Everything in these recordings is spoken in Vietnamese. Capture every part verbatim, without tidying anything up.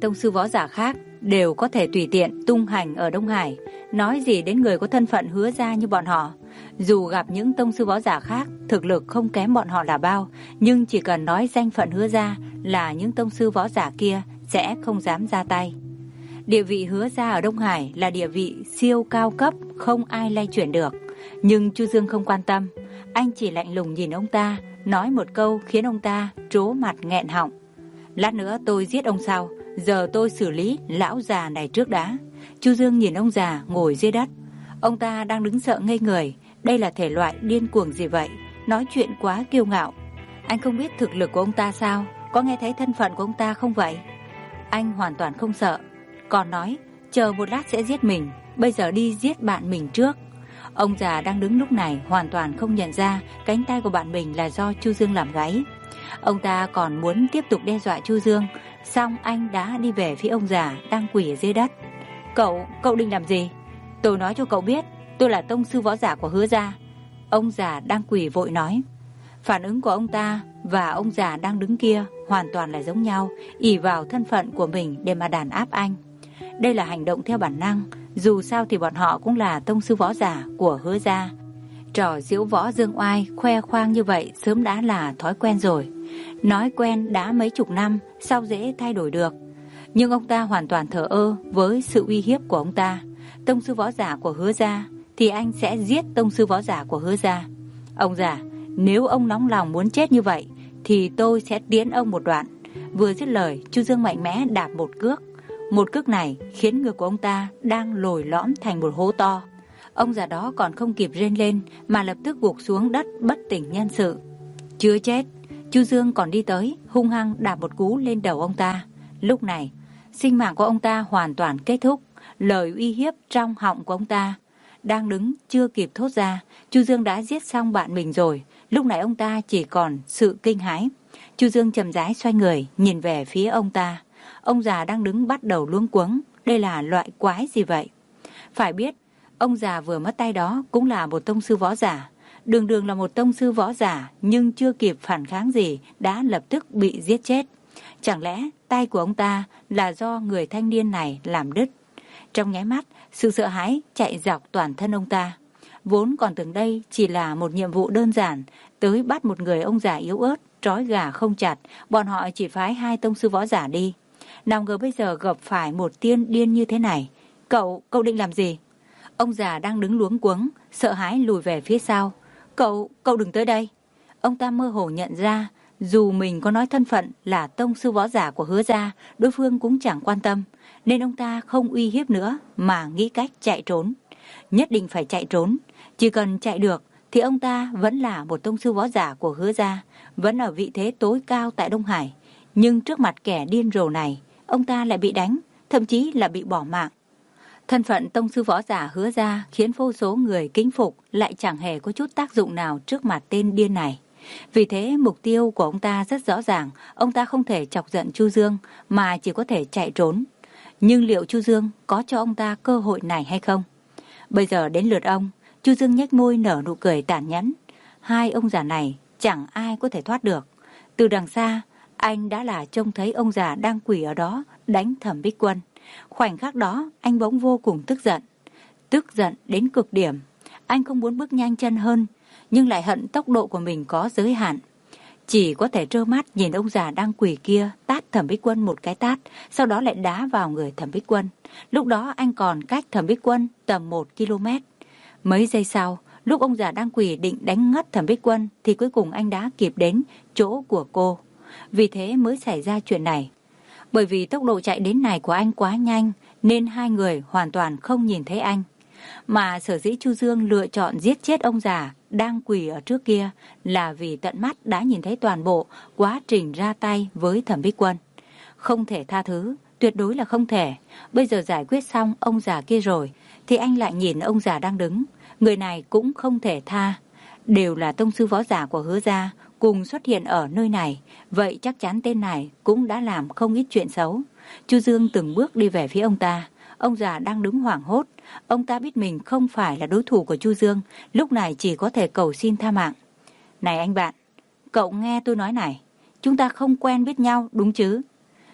tông sư võ giả khác đều có thể tùy tiện tung hành ở Đông Hải, nói gì đến người có thân phận Hứa gia như bọn họ. Dù gặp những tông sư võ giả khác thực lực không kém bọn họ là bao, nhưng chỉ cần nói danh phận Hứa gia là những tông sư võ giả kia sẽ không dám ra tay. Địa vị Hứa gia ở Đông Hải là địa vị siêu cao cấp, không ai lay chuyển được. Nhưng Chu Dương không quan tâm, anh chỉ lạnh lùng nhìn ông ta, nói một câu khiến ông ta trố mặt nghẹn họng. Lát nữa tôi giết ông sau, giờ tôi xử lý lão già này trước đã. Chu Dương nhìn ông già ngồi dưới đất. Ông ta đang đứng sợ ngây người. Đây là thể loại điên cuồng gì vậy? Nói chuyện quá kiêu ngạo. Anh không biết thực lực của ông ta sao? Có nghe thấy thân phận của ông ta không vậy? Anh hoàn toàn không sợ, còn nói chờ một lát sẽ giết mình, bây giờ đi giết bạn mình trước. Ông già đang đứng lúc này hoàn toàn không nhận ra cánh tay của bạn mình là do Chu Dương làm gáy. Ông ta còn muốn tiếp tục đe dọa Chu Dương, xong anh đã đi về phía ông già đang quỳ ở dưới đất. Cậu, cậu định làm gì? Tôi nói cho cậu biết, tôi là tông sư võ giả của Hứa gia. Ông già đang quỳ vội nói. Phản ứng của ông ta và ông già đang đứng kia hoàn toàn là giống nhau, ỷ vào thân phận của mình để mà đàn áp anh. Đây là hành động theo bản năng, dù sao thì bọn họ cũng là tông sư võ giả của Hứa gia. Trò diễu võ dương oai, khoe khoang như vậy sớm đã là thói quen rồi. Nói quen đã mấy chục năm, sao dễ thay đổi được. Nhưng ông ta hoàn toàn thờ ơ với sự uy hiếp của ông ta. Tông sư võ giả của Hứa gia thì anh sẽ giết tông sư võ giả của Hứa gia. Ông già, nếu ông nóng lòng muốn chết như vậy thì tôi sẽ tiến ông một đoạn. Vừa dứt lời, Chu Dương mạnh mẽ đạp một cước. Một cước này khiến ngực của ông ta đang lồi lõm thành một hố to. Ông già đó còn không kịp rên lên mà lập tức gục xuống đất bất tỉnh nhân sự. Chưa chết, Chu Dương còn đi tới hung hăng đạp một cú lên đầu ông ta. Lúc này sinh mạng của ông ta hoàn toàn kết thúc. Lời uy hiếp trong họng của ông ta đang đứng chưa kịp thốt ra, Chu Dương đã giết xong bạn mình rồi. Lúc này ông ta chỉ còn sự kinh hãi. Chu Dương chậm rãi xoay người nhìn về phía ông ta. Ông già đang đứng bắt đầu luống cuống. Đây là loại quái gì vậy? Phải biết ông già vừa mất tay đó cũng là một tông sư võ giả. Đường đường là một tông sư võ giả, nhưng chưa kịp phản kháng gì đã lập tức bị giết chết. Chẳng lẽ tay của ông ta là do người thanh niên này làm đứt? Trong nháy mắt, sự sợ hãi chạy dọc toàn thân ông ta. Vốn còn tưởng đây chỉ là một nhiệm vụ đơn giản, tới bắt một người ông già yếu ớt, trói gà không chặt, bọn họ chỉ phái hai tông sư võ giả đi. Nào ngờ bây giờ gặp phải một tiên điên như thế này. Cậu, cậu định làm gì? Ông già đang đứng luống cuống, sợ hãi lùi về phía sau. Cậu, cậu đừng tới đây. Ông ta mơ hồ nhận ra, dù mình có nói thân phận là tông sư võ giả của Hứa gia, đối phương cũng chẳng quan tâm, nên ông ta không uy hiếp nữa mà nghĩ cách chạy trốn. Nhất định phải chạy trốn, chỉ cần chạy được thì ông ta vẫn là một tông sư võ giả của Hứa gia, vẫn ở vị thế tối cao tại Đông Hải. Nhưng trước mặt kẻ điên rồ này, ông ta lại bị đánh, thậm chí là bị bỏ mạng. Thân phận tông sư võ giả Hứa gia khiến vô số người kính phục, lại chẳng hề có chút tác dụng nào trước mặt tên điên này. Vì thế mục tiêu của ông ta rất rõ ràng, ông ta không thể chọc giận Chu Dương mà chỉ có thể chạy trốn. Nhưng liệu Chu Dương có cho ông ta cơ hội này hay không? Bây giờ đến lượt ông. Chu Dương nhếch môi nở nụ cười tàn nhẫn. Hai ông già này chẳng ai có thể thoát được. Từ đằng xa, anh đã là trông thấy ông già đang quỳ ở đó đánh Thẩm Bích Quân. Khoảnh khắc đó, anh bỗng vô cùng tức giận. Tức giận đến cực điểm. Anh không muốn bước nhanh chân hơn, nhưng lại hận tốc độ của mình có giới hạn. Chỉ có thể trơ mắt nhìn ông già đang quỳ kia tát Thẩm Bích Quân một cái tát, sau đó lại đá vào người Thẩm Bích Quân. Lúc đó anh còn cách Thẩm Bích Quân tầm một ki lô mét. Mấy giây sau, lúc ông già đang quỳ định đánh ngất Thẩm Bích Quân thì cuối cùng anh đã kịp đến chỗ của cô. Vì thế mới xảy ra chuyện này. Bởi vì tốc độ chạy đến này của anh quá nhanh nên hai người hoàn toàn không nhìn thấy anh. Mà sở dĩ Chu Dương lựa chọn giết chết ông già đang quỳ ở trước kia là vì tận mắt đã nhìn thấy toàn bộ quá trình ra tay với Thẩm Bích Quân. Không thể tha thứ, tuyệt đối là không thể. Bây giờ giải quyết xong ông già kia rồi thì anh lại nhìn ông già đang đứng. Người này cũng không thể tha. Đều là tông sư võ giả của Hứa gia cùng xuất hiện ở nơi này, vậy chắc chắn tên này cũng đã làm không ít chuyện xấu. Chu Dương từng bước đi về phía ông ta. Ông già đang đứng hoảng hốt. Ông ta biết mình không phải là đối thủ của Chu Dương, lúc này chỉ có thể cầu xin tha mạng. Này anh bạn, cậu nghe tôi nói này, chúng ta không quen biết nhau đúng chứ?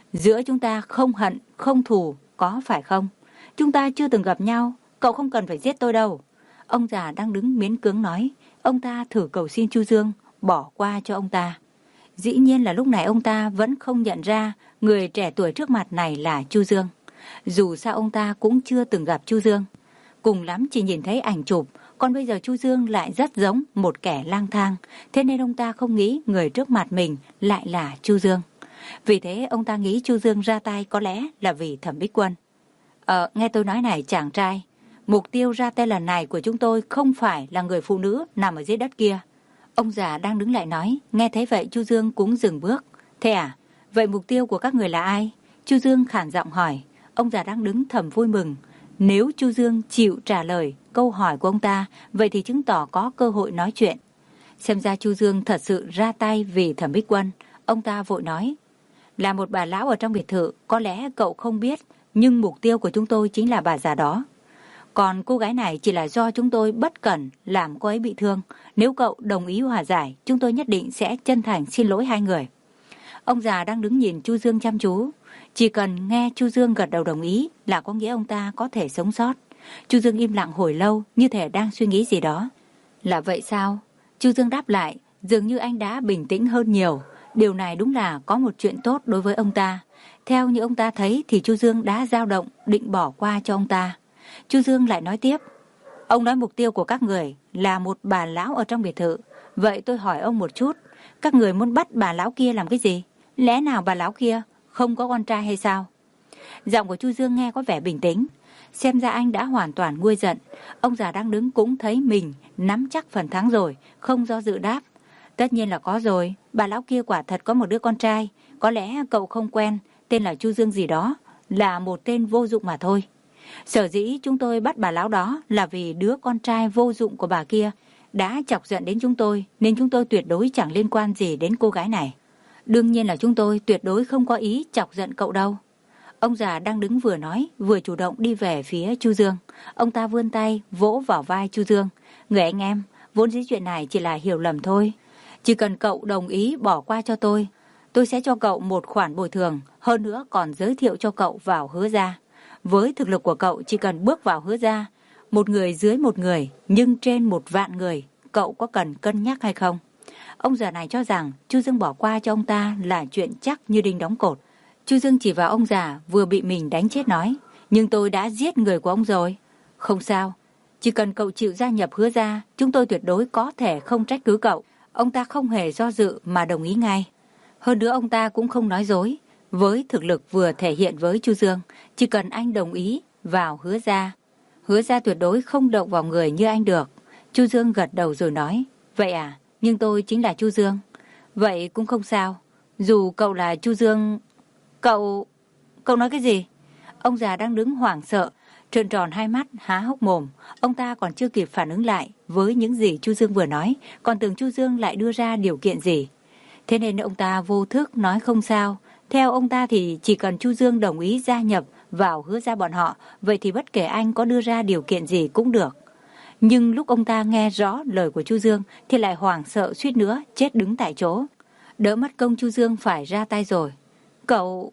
Giữa chúng ta không hận, không thù, có phải không? Chúng ta chưa từng gặp nhau, cậu không cần phải giết tôi đâu. Ông già đang đứng miễn cưỡng nói. Ông ta thử cầu xin Chu Dương bỏ qua cho ông ta. Dĩ nhiên là lúc này ông ta vẫn không nhận ra người trẻ tuổi trước mặt này là Chu Dương. Dù sao ông ta cũng chưa từng gặp Chu Dương. Cùng lắm chỉ nhìn thấy ảnh chụp, còn bây giờ Chu Dương lại rất giống một kẻ lang thang, thế nên ông ta không nghĩ người trước mặt mình lại là Chu Dương. Vì thế ông ta nghĩ Chu Dương ra tay có lẽ là vì Thẩm Bích Quân. Ờ, nghe tôi nói này chàng trai, mục tiêu ra tay lần này của chúng tôi không phải là người phụ nữ nằm ở dưới đất kia. Ông già đang đứng lại nói. Nghe thấy vậy Chu Dương cũng dừng bước. Thế à? Vậy mục tiêu của các người là ai? Chu Dương khản giọng hỏi. Ông già đang đứng thầm vui mừng. Nếu Chu Dương chịu trả lời câu hỏi của ông ta, vậy thì chứng tỏ có cơ hội nói chuyện. Xem ra Chu Dương thật sự ra tay vì Thẩm Bích Quân. Ông ta vội nói. Là một bà lão ở trong biệt thự, có lẽ cậu không biết, nhưng mục tiêu của chúng tôi chính là bà già đó. Còn cô gái này chỉ là do chúng tôi bất cẩn làm cô ấy bị thương. Nếu cậu đồng ý hòa giải, chúng tôi nhất định sẽ chân thành xin lỗi hai người. Ông già đang đứng nhìn Chu Dương chăm chú. Chỉ cần nghe Chu Dương gật đầu đồng ý là có nghĩa ông ta có thể sống sót. Chu Dương im lặng hồi lâu, như thể đang suy nghĩ gì đó. Là vậy sao? Chu Dương đáp lại, dường như anh đã bình tĩnh hơn nhiều. Điều này đúng là có một chuyện tốt đối với ông ta. Theo như ông ta thấy thì Chu Dương đã dao động, định bỏ qua cho ông ta. Chu Dương lại nói tiếp. Ông nói mục tiêu của các người là một bà lão ở trong biệt thự. Vậy tôi hỏi ông một chút, các người muốn bắt bà lão kia làm cái gì? Lẽ nào bà lão kia không có con trai hay sao? Giọng của Chu Dương nghe có vẻ bình tĩnh. Xem ra anh đã hoàn toàn nguôi giận. Ông già đang đứng cũng thấy mình nắm chắc phần thắng rồi, không do dự đáp. Tất nhiên là có rồi, bà lão kia quả thật có một đứa con trai. Có lẽ cậu không quen, tên là Chu Dương gì đó, là một tên vô dụng mà thôi. Sở dĩ chúng tôi bắt bà lão đó là vì đứa con trai vô dụng của bà kia đã chọc giận đến chúng tôi, nên chúng tôi tuyệt đối chẳng liên quan gì đến cô gái này. Đương nhiên là chúng tôi tuyệt đối không có ý chọc giận cậu đâu. Ông già đang đứng vừa nói, vừa chủ động đi về phía Chu Dương. Ông ta vươn tay, vỗ vào vai Chu Dương. Người anh em, vốn dĩ chuyện này chỉ là hiểu lầm thôi. Chỉ cần cậu đồng ý bỏ qua cho tôi, tôi sẽ cho cậu một khoản bồi thường, hơn nữa còn giới thiệu cho cậu vào Hứa Gia. Với thực lực của cậu chỉ cần bước vào Hứa Gia, một người dưới một người, nhưng trên một vạn người, cậu có cần cân nhắc hay không? Ông già này cho rằng Chu Dương bỏ qua cho ông ta là chuyện chắc như đinh đóng cột. Chu Dương chỉ vào ông già vừa bị mình đánh chết nói, nhưng tôi đã giết người của ông rồi. Không sao, chỉ cần cậu chịu gia nhập Hứa Gia, chúng tôi tuyệt đối có thể không trách cứ cậu. Ông ta không hề do dự mà đồng ý ngay. Hơn nữa ông ta cũng không nói dối. Với thực lực vừa thể hiện với Chu Dương, chỉ cần anh đồng ý vào Hứa Gia, Hứa Gia tuyệt đối không động vào người như anh được. Chu Dương gật đầu rồi nói, vậy à, nhưng tôi chính là Chu Dương. Vậy cũng không sao, dù cậu là Chu Dương. Cậu... Cậu nói cái gì? Ông già đang đứng hoảng sợ, trợn tròn hai mắt, há hốc mồm. Ông ta còn chưa kịp phản ứng lại với những gì Chu Dương vừa nói, còn tưởng Chu Dương lại đưa ra điều kiện gì. Thế nên ông ta vô thức nói không sao. Theo ông ta thì chỉ cần Chu Dương đồng ý gia nhập vào Hứa Gia bọn họ, vậy thì bất kể anh có đưa ra điều kiện gì cũng được. Nhưng lúc ông ta nghe rõ lời của Chu Dương thì lại hoảng sợ suýt nữa chết đứng tại chỗ. Đỡ mất công Chu Dương phải ra tay rồi. Cậu...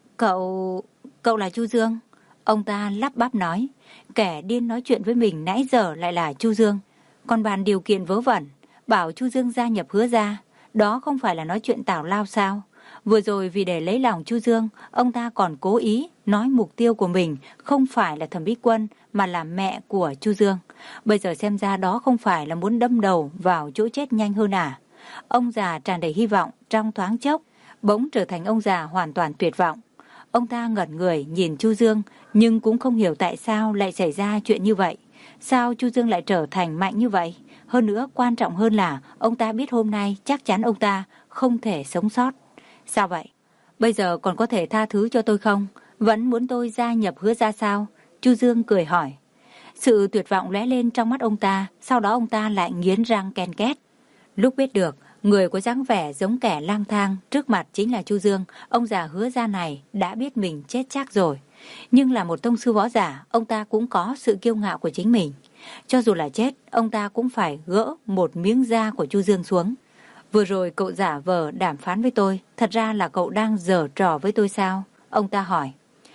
Cậu... Cậu là Chu Dương? Ông ta lắp bắp nói. Kẻ điên nói chuyện với mình nãy giờ lại là Chu Dương. Còn bàn điều kiện vớ vẩn, bảo Chu Dương gia nhập Hứa Gia. Đó không phải là nói chuyện tào lao sao? Vừa rồi vì để lấy lòng Chu Dương, ông ta còn cố ý nói mục tiêu của mình không phải là Thẩm Bích Quân mà là mẹ của Chu Dương. Bây giờ xem ra đó không phải là muốn đâm đầu vào chỗ chết nhanh hơn à? Ông già tràn đầy hy vọng trong thoáng chốc, bỗng trở thành ông già hoàn toàn tuyệt vọng. Ông ta ngẩn người nhìn Chu Dương, nhưng cũng không hiểu tại sao lại xảy ra chuyện như vậy. Sao Chu Dương lại trở thành mạnh như vậy? Hơn nữa quan trọng hơn là ông ta biết hôm nay chắc chắn ông ta không thể sống sót. Sao vậy? Bây giờ còn có thể tha thứ cho tôi không? Vẫn muốn tôi gia nhập Hứa Gia sao? Chu Dương cười hỏi. Sự tuyệt vọng lóe lên trong mắt ông ta, sau đó ông ta lại nghiến răng ken két. Lúc biết được người có dáng vẻ giống kẻ lang thang trước mặt chính là Chu Dương, ông già Hứa Gia này đã biết mình chết chắc rồi. Nhưng là một tông sư võ giả, ông ta cũng có sự kiêu ngạo của chính mình. Cho dù là chết, ông ta cũng phải gỡ một miếng da của Chu Dương xuống. Vừa rồi cậu giả vờ đàm phán với tôi, thật ra là cậu đang giở trò với tôi sao? Ông ta hỏi.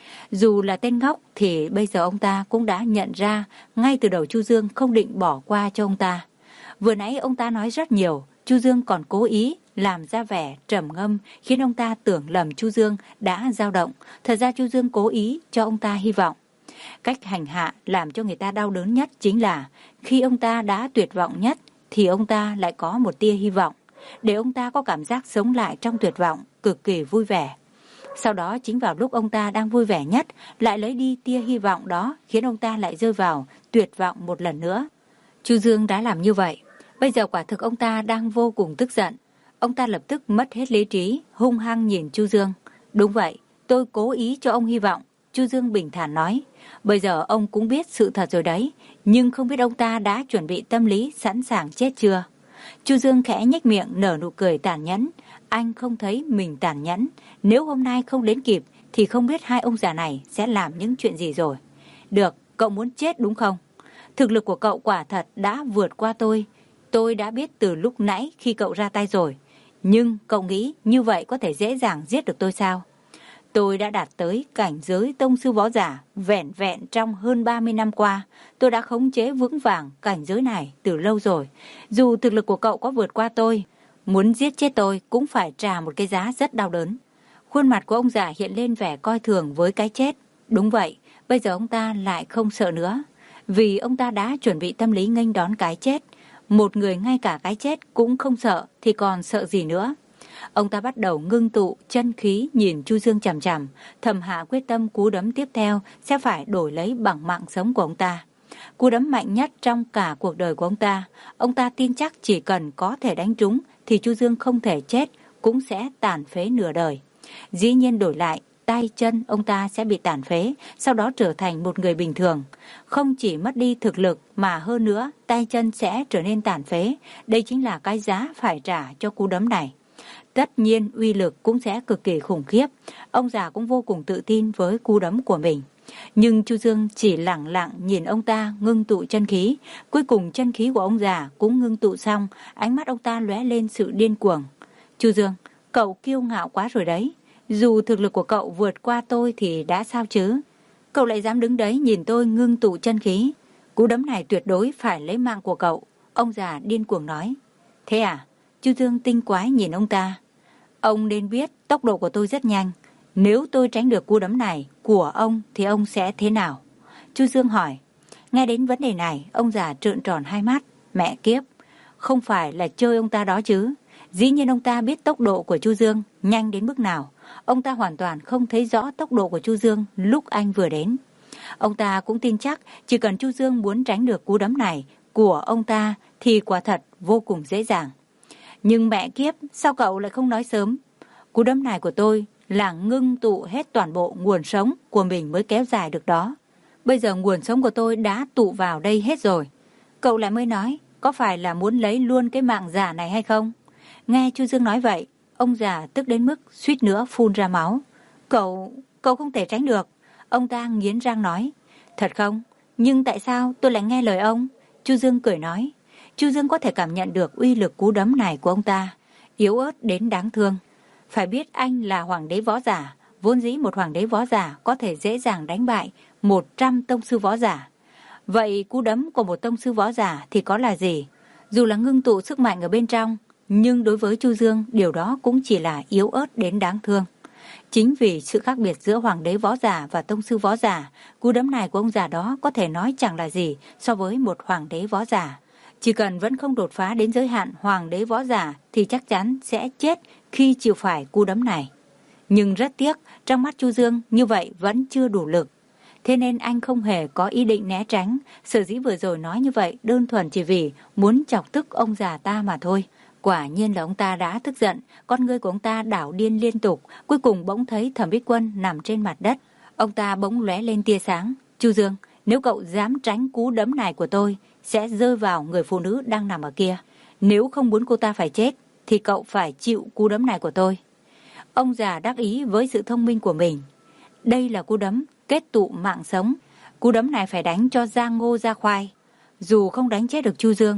Dù là tên ngốc thì bây giờ ông ta cũng đã nhận ra ngay từ đầu Chu Dương không định bỏ qua cho ông ta. Vừa nãy ông ta nói rất nhiều, Chu Dương còn cố ý làm ra vẻ trầm ngâm khiến ông ta tưởng lầm Chu Dương đã dao động. Thật ra Chu Dương cố ý cho ông ta hy vọng. Cách hành hạ làm cho người ta đau đớn nhất chính là khi ông ta đã tuyệt vọng nhất thì ông ta lại có một tia hy vọng, để ông ta có cảm giác sống lại trong tuyệt vọng, cực kỳ vui vẻ. Sau đó chính vào lúc ông ta đang vui vẻ nhất lại lấy đi tia hy vọng đó, khiến ông ta lại rơi vào tuyệt vọng một lần nữa. Chu Dương đã làm như vậy. Bây giờ quả thực ông ta đang vô cùng tức giận. Ông ta lập tức mất hết lý trí, hung hăng nhìn Chu Dương. Đúng vậy, tôi cố ý cho ông hy vọng. Chu Dương bình thản nói. Bây giờ ông cũng biết sự thật rồi đấy, nhưng không biết ông ta đã chuẩn bị tâm lý sẵn sàng chết chưa? Chu Dương khẽ nhếch miệng nở nụ cười tàn nhẫn. Anh không thấy mình tàn nhẫn. Nếu hôm nay không đến kịp thì không biết hai ông già này sẽ làm những chuyện gì rồi. Được, cậu muốn chết đúng không? Thực lực của cậu quả thật đã vượt qua tôi. Tôi đã biết từ lúc nãy khi cậu ra tay rồi. Nhưng cậu nghĩ như vậy có thể dễ dàng giết được tôi sao? Tôi đã đạt tới cảnh giới tông sư võ giả vẹn vẹn trong hơn ba mươi năm qua. Tôi đã khống chế vững vàng cảnh giới này từ lâu rồi. Dù thực lực của cậu có vượt qua tôi, muốn giết chết tôi cũng phải trả một cái giá rất đau đớn. Khuôn mặt của ông già hiện lên vẻ coi thường với cái chết. Đúng vậy, bây giờ ông ta lại không sợ nữa. Vì ông ta đã chuẩn bị tâm lý nghênh đón cái chết. Một người ngay cả cái chết cũng không sợ thì còn sợ gì nữa. Ông ta bắt đầu ngưng tụ chân khí nhìn Chu Dương chằm chằm, thầm hạ quyết tâm cú đấm tiếp theo sẽ phải đổi lấy bằng mạng sống của ông ta. Cú đấm mạnh nhất trong cả cuộc đời của ông ta. Ông ta tin chắc chỉ cần có thể đánh trúng thì Chu Dương không thể chết, cũng sẽ tàn phế nửa đời. Dĩ nhiên đổi lại, tay chân ông ta sẽ bị tàn phế, sau đó trở thành một người bình thường. Không chỉ mất đi thực lực mà hơn nữa, tay chân sẽ trở nên tàn phế. Đây chính là cái giá phải trả cho cú đấm này. Tất nhiên uy lực cũng sẽ cực kỳ khủng khiếp. Ông già cũng vô cùng tự tin với cú đấm của mình. Nhưng Chu Dương chỉ lặng lặng nhìn ông ta ngưng tụ chân khí. Cuối cùng chân khí của ông già cũng ngưng tụ xong, ánh mắt ông ta lóe lên sự điên cuồng. Chu Dương, cậu kiêu ngạo quá rồi đấy. Dù thực lực của cậu vượt qua tôi thì đã sao chứ? Cậu lại dám đứng đấy nhìn tôi ngưng tụ chân khí. Cú đấm này tuyệt đối phải lấy mạng của cậu. Ông già điên cuồng nói. Thế à? Chu Dương tinh quái nhìn ông ta. Ông nên biết tốc độ của tôi rất nhanh. Nếu tôi tránh được cú đấm này của ông thì ông sẽ thế nào? Chu Dương hỏi. Nghe đến vấn đề này, ông già trợn tròn hai mắt. Mẹ kiếp, không phải là chơi ông ta đó chứ? Dĩ nhiên ông ta biết tốc độ của Chu Dương nhanh đến mức nào. Ông ta hoàn toàn không thấy rõ tốc độ của Chu Dương lúc anh vừa đến. Ông ta cũng tin chắc chỉ cần Chu Dương muốn tránh được cú đấm này của ông ta thì quả thật vô cùng dễ dàng. Nhưng mẹ kiếp, sao cậu lại không nói sớm? Cú đấm này của tôi là ngưng tụ hết toàn bộ nguồn sống của mình mới kéo dài được đó. Bây giờ nguồn sống của tôi đã tụ vào đây hết rồi. Cậu lại mới nói, có phải là muốn lấy luôn cái mạng giả này hay không? Nghe Chu Dương nói vậy, ông già tức đến mức suýt nữa phun ra máu. Cậu, cậu không thể tránh được. Ông ta nghiến răng nói. Thật không? Nhưng tại sao tôi lại nghe lời ông? Chu Dương cười nói. Chu Dương có thể cảm nhận được uy lực cú đấm này của ông ta, yếu ớt đến đáng thương. Phải biết anh là hoàng đế võ giả, vốn dĩ một hoàng đế võ giả có thể dễ dàng đánh bại một trăm tông sư võ giả. Vậy cú đấm của một tông sư võ giả thì có là gì? Dù là ngưng tụ sức mạnh ở bên trong, nhưng đối với Chu Dương điều đó cũng chỉ là yếu ớt đến đáng thương. Chính vì sự khác biệt giữa hoàng đế võ giả và tông sư võ giả, cú đấm này của ông già đó có thể nói chẳng là gì so với một hoàng đế võ giả. Chỉ cần vẫn không đột phá đến giới hạn hoàng đế võ giả thì chắc chắn sẽ chết khi chịu phải cú đấm này. Nhưng rất tiếc, trong mắt Chu Dương như vậy vẫn chưa đủ lực. Thế nên anh không hề có ý định né tránh, sở dĩ vừa rồi nói như vậy đơn thuần chỉ vì muốn chọc tức ông già ta mà thôi. Quả nhiên là ông ta đã tức giận, con ngươi của ông ta đảo điên liên tục, cuối cùng bỗng thấy Thẩm Bích Quân nằm trên mặt đất. Ông ta bỗng lóe lên tia sáng. Chu Dương, nếu cậu dám tránh cú đấm này của tôi, sẽ rơi vào người phụ nữ đang nằm ở kia. Nếu không muốn cô ta phải chết, thì cậu phải chịu cú đấm này của tôi. Ông già đắc ý với sự thông minh của mình. Đây là cú đấm kết tụ mạng sống. Cú đấm này phải đánh cho ra ngô ra khoai. Dù không đánh chết được Chu Dương,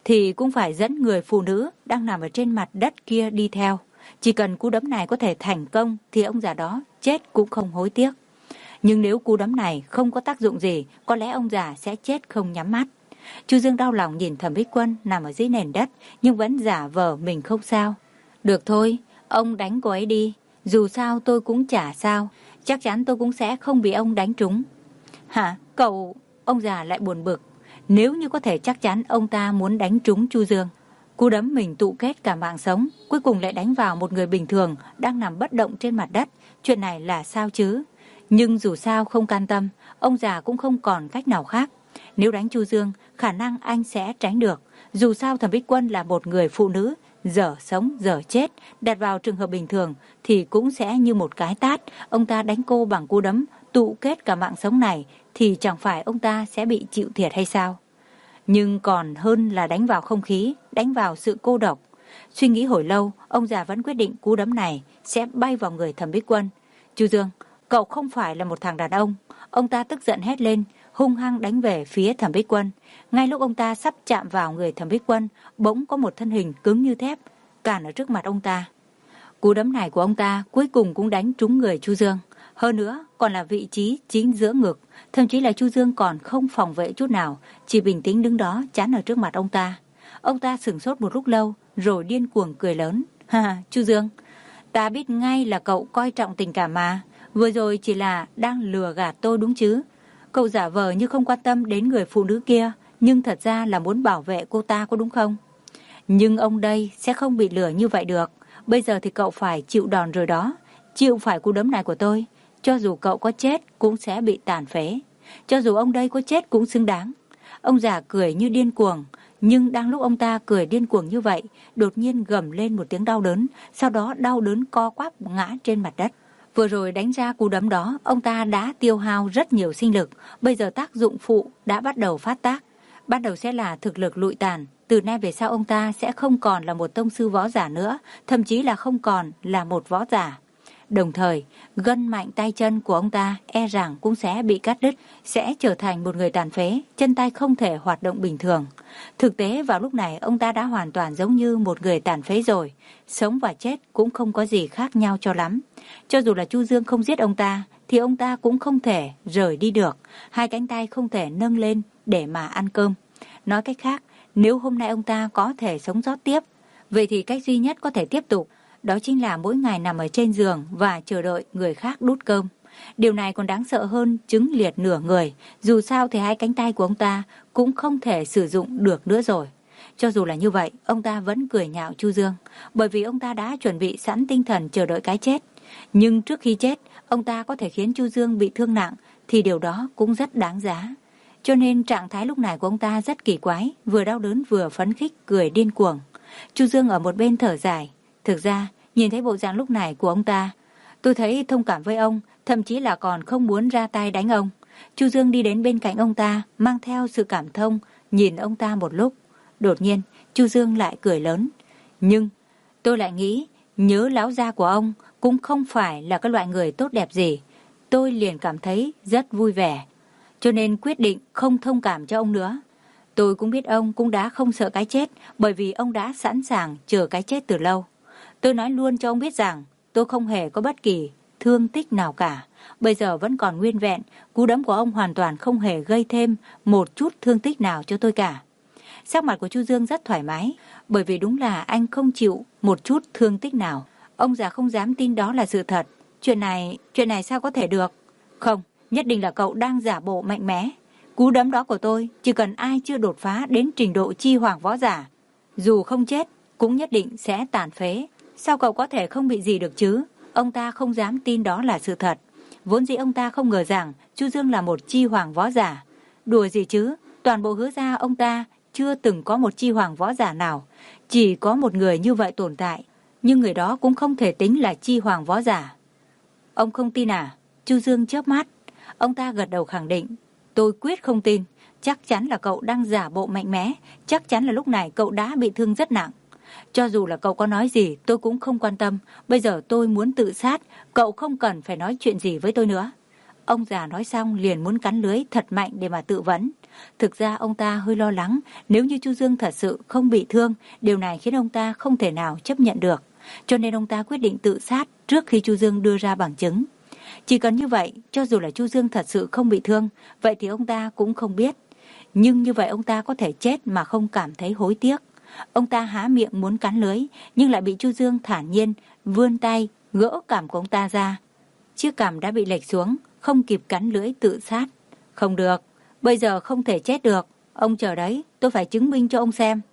thì cũng phải dẫn người phụ nữ đang nằm ở trên mặt đất kia đi theo. Chỉ cần cú đấm này có thể thành công thì ông già đó chết cũng không hối tiếc. Nhưng nếu cú đấm này không có tác dụng gì, có lẽ ông già sẽ chết không nhắm mắt. Chu Dương đau lòng nhìn Thẩm Bích Quân nằm ở dưới nền đất, nhưng vẫn giả vờ mình không sao. Được thôi, ông đánh cô ấy đi. Dù sao tôi cũng chả sao. Chắc chắn tôi cũng sẽ không bị ông đánh trúng. Hả? Cậu... Ông già lại buồn bực. Nếu như có thể chắc chắn ông ta muốn đánh trúng Chu Dương. Cú đấm mình tụ kết cả mạng sống, cuối cùng lại đánh vào một người bình thường đang nằm bất động trên mặt đất. Chuyện này là sao chứ? Nhưng dù sao không can tâm, ông già cũng không còn cách nào khác. Nếu đánh Chu Dương, khả năng anh sẽ tránh được. Dù sao Thẩm Bích Quân là một người phụ nữ, dở sống dở chết, đặt vào trường hợp bình thường thì cũng sẽ như một cái tát. Ông ta đánh cô bằng cú đấm tụ kết cả mạng sống này thì chẳng phải ông ta sẽ bị chịu thiệt hay sao? Nhưng còn hơn là đánh vào không khí, đánh vào sự cô độc. Suy nghĩ hồi lâu, ông già vẫn quyết định cú đấm này sẽ bay vào người Thẩm Bích Quân. Chu Dương, cậu không phải là một thằng đàn ông. Ông ta tức giận hét lên, hung hăng đánh về phía Thẩm Bích Quân. Ngay lúc ông ta sắp chạm vào người Thẩm Bích Quân, bỗng có một thân hình cứng như thép cản ở trước mặt ông ta. Cú đấm này của ông ta cuối cùng cũng đánh trúng người Chu Dương. Hơn nữa còn là vị trí chính giữa ngực. Thậm chí là Chu Dương còn không phòng vệ chút nào, chỉ bình tĩnh đứng đó chắn ở trước mặt ông ta. Ông ta sửng sốt một lúc lâu rồi điên cuồng cười lớn. Ha, Chu Dương, ta biết ngay là cậu coi trọng tình cảm mà. Vừa rồi chỉ là đang lừa gạt tôi đúng chứ? Cậu giả vờ như không quan tâm đến người phụ nữ kia, nhưng thật ra là muốn bảo vệ cô ta, có đúng không? Nhưng ông đây sẽ không bị lừa như vậy được. Bây giờ thì cậu phải chịu đòn rồi đó. Chịu phải cú đấm này của tôi. Cho dù cậu có chết cũng sẽ bị tàn phế. Cho dù ông đây có chết cũng xứng đáng. Ông già cười như điên cuồng. Nhưng đang lúc ông ta cười điên cuồng như vậy, đột nhiên gầm lên một tiếng đau đớn. Sau đó đau đớn co quắp ngã trên mặt đất. Vừa rồi đánh ra cú đấm đó, ông ta đã tiêu hao rất nhiều sinh lực. Bây giờ tác dụng phụ đã bắt đầu phát tác. Bắt đầu sẽ là thực lực lụi tàn. Từ nay về sau ông ta sẽ không còn là một tông sư võ giả nữa, thậm chí là không còn là một võ giả. Đồng thời, gân mạnh tay chân của ông ta e rằng cũng sẽ bị cắt đứt, sẽ trở thành một người tàn phế, chân tay không thể hoạt động bình thường. Thực tế vào lúc này ông ta đã hoàn toàn giống như một người tàn phế rồi, sống và chết cũng không có gì khác nhau cho lắm. Cho dù là Chu Dương không giết ông ta, thì ông ta cũng không thể rời đi được, hai cánh tay không thể nâng lên để mà ăn cơm. Nói cách khác, nếu hôm nay ông ta có thể sống sót tiếp, vậy thì cách duy nhất có thể tiếp tục đó chính là mỗi ngày nằm ở trên giường và chờ đợi người khác đút cơm. Điều này còn đáng sợ hơn chứng liệt nửa người. Dù sao thì hai cánh tay của ông ta cũng không thể sử dụng được nữa rồi. Cho dù là như vậy, ông ta vẫn cười nhạo Chu Dương, bởi vì ông ta đã chuẩn bị sẵn tinh thần chờ đợi cái chết. Nhưng trước khi chết, ông ta có thể khiến Chu Dương bị thương nặng thì điều đó cũng rất đáng giá. Cho nên trạng thái lúc này của ông ta rất kỳ quái, vừa đau đớn vừa phấn khích cười điên cuồng. Chu Dương ở một bên thở dài. Thực ra, nhìn thấy bộ dạng lúc này của ông ta, tôi thấy thông cảm với ông, thậm chí là còn không muốn ra tay đánh ông. Chu Dương đi đến bên cạnh ông ta, mang theo sự cảm thông, nhìn ông ta một lúc. Đột nhiên, Chu Dương lại cười lớn. Nhưng, tôi lại nghĩ, nhớ lão gia của ông cũng không phải là cái loại người tốt đẹp gì. Tôi liền cảm thấy rất vui vẻ, cho nên quyết định không thông cảm cho ông nữa. Tôi cũng biết ông cũng đã không sợ cái chết, bởi vì ông đã sẵn sàng chờ cái chết từ lâu. Tôi nói luôn cho ông biết rằng tôi không hề có bất kỳ thương tích nào cả. Bây giờ vẫn còn nguyên vẹn, cú đấm của ông hoàn toàn không hề gây thêm một chút thương tích nào cho tôi cả. Sắc mặt của Chu Dương rất thoải mái, bởi vì đúng là anh không chịu một chút thương tích nào. Ông già không dám tin đó là sự thật. Chuyện này, chuyện này sao có thể được? Không, nhất định là cậu đang giả bộ mạnh mẽ. Cú đấm đó của tôi, chỉ cần ai chưa đột phá đến trình độ chi hoàng võ giả, dù không chết, cũng nhất định sẽ tàn phế. Sao cậu có thể không bị gì được chứ? Ông ta không dám tin đó là sự thật. Vốn dĩ ông ta không ngờ rằng Chu Dương là một chi hoàng võ giả. Đùa gì chứ? Toàn bộ Hứa gia ông ta chưa từng có một chi hoàng võ giả nào. Chỉ có một người như vậy tồn tại. Nhưng người đó cũng không thể tính là chi hoàng võ giả. Ông không tin à? Chu Dương chớp mắt. Ông ta gật đầu khẳng định. Tôi quyết không tin. Chắc chắn là cậu đang giả bộ mạnh mẽ. Chắc chắn là lúc này cậu đã bị thương rất nặng. Cho dù là cậu có nói gì tôi cũng không quan tâm. Bây giờ tôi muốn tự sát, cậu không cần phải nói chuyện gì với tôi nữa. Ông già nói xong liền muốn cắn lưới thật mạnh để mà tự vấn. Thực ra ông ta hơi lo lắng, nếu như Chu Dương thật sự không bị thương, điều này khiến ông ta không thể nào chấp nhận được. Cho nên ông ta quyết định tự sát trước khi Chu Dương đưa ra bằng chứng. Chỉ cần như vậy, cho dù là Chu Dương thật sự không bị thương, vậy thì ông ta cũng không biết. Nhưng như vậy ông ta có thể chết mà không cảm thấy hối tiếc. Ông ta há miệng muốn cắn lưới, nhưng lại bị Chu Dương thản nhiên vươn tay gỡ cằm của ông ta ra. Chiếc cằm đã bị lệch xuống, không kịp cắn lưỡi tự sát. Không được, bây giờ không thể chết được. Ông chờ đấy, tôi phải chứng minh cho ông xem.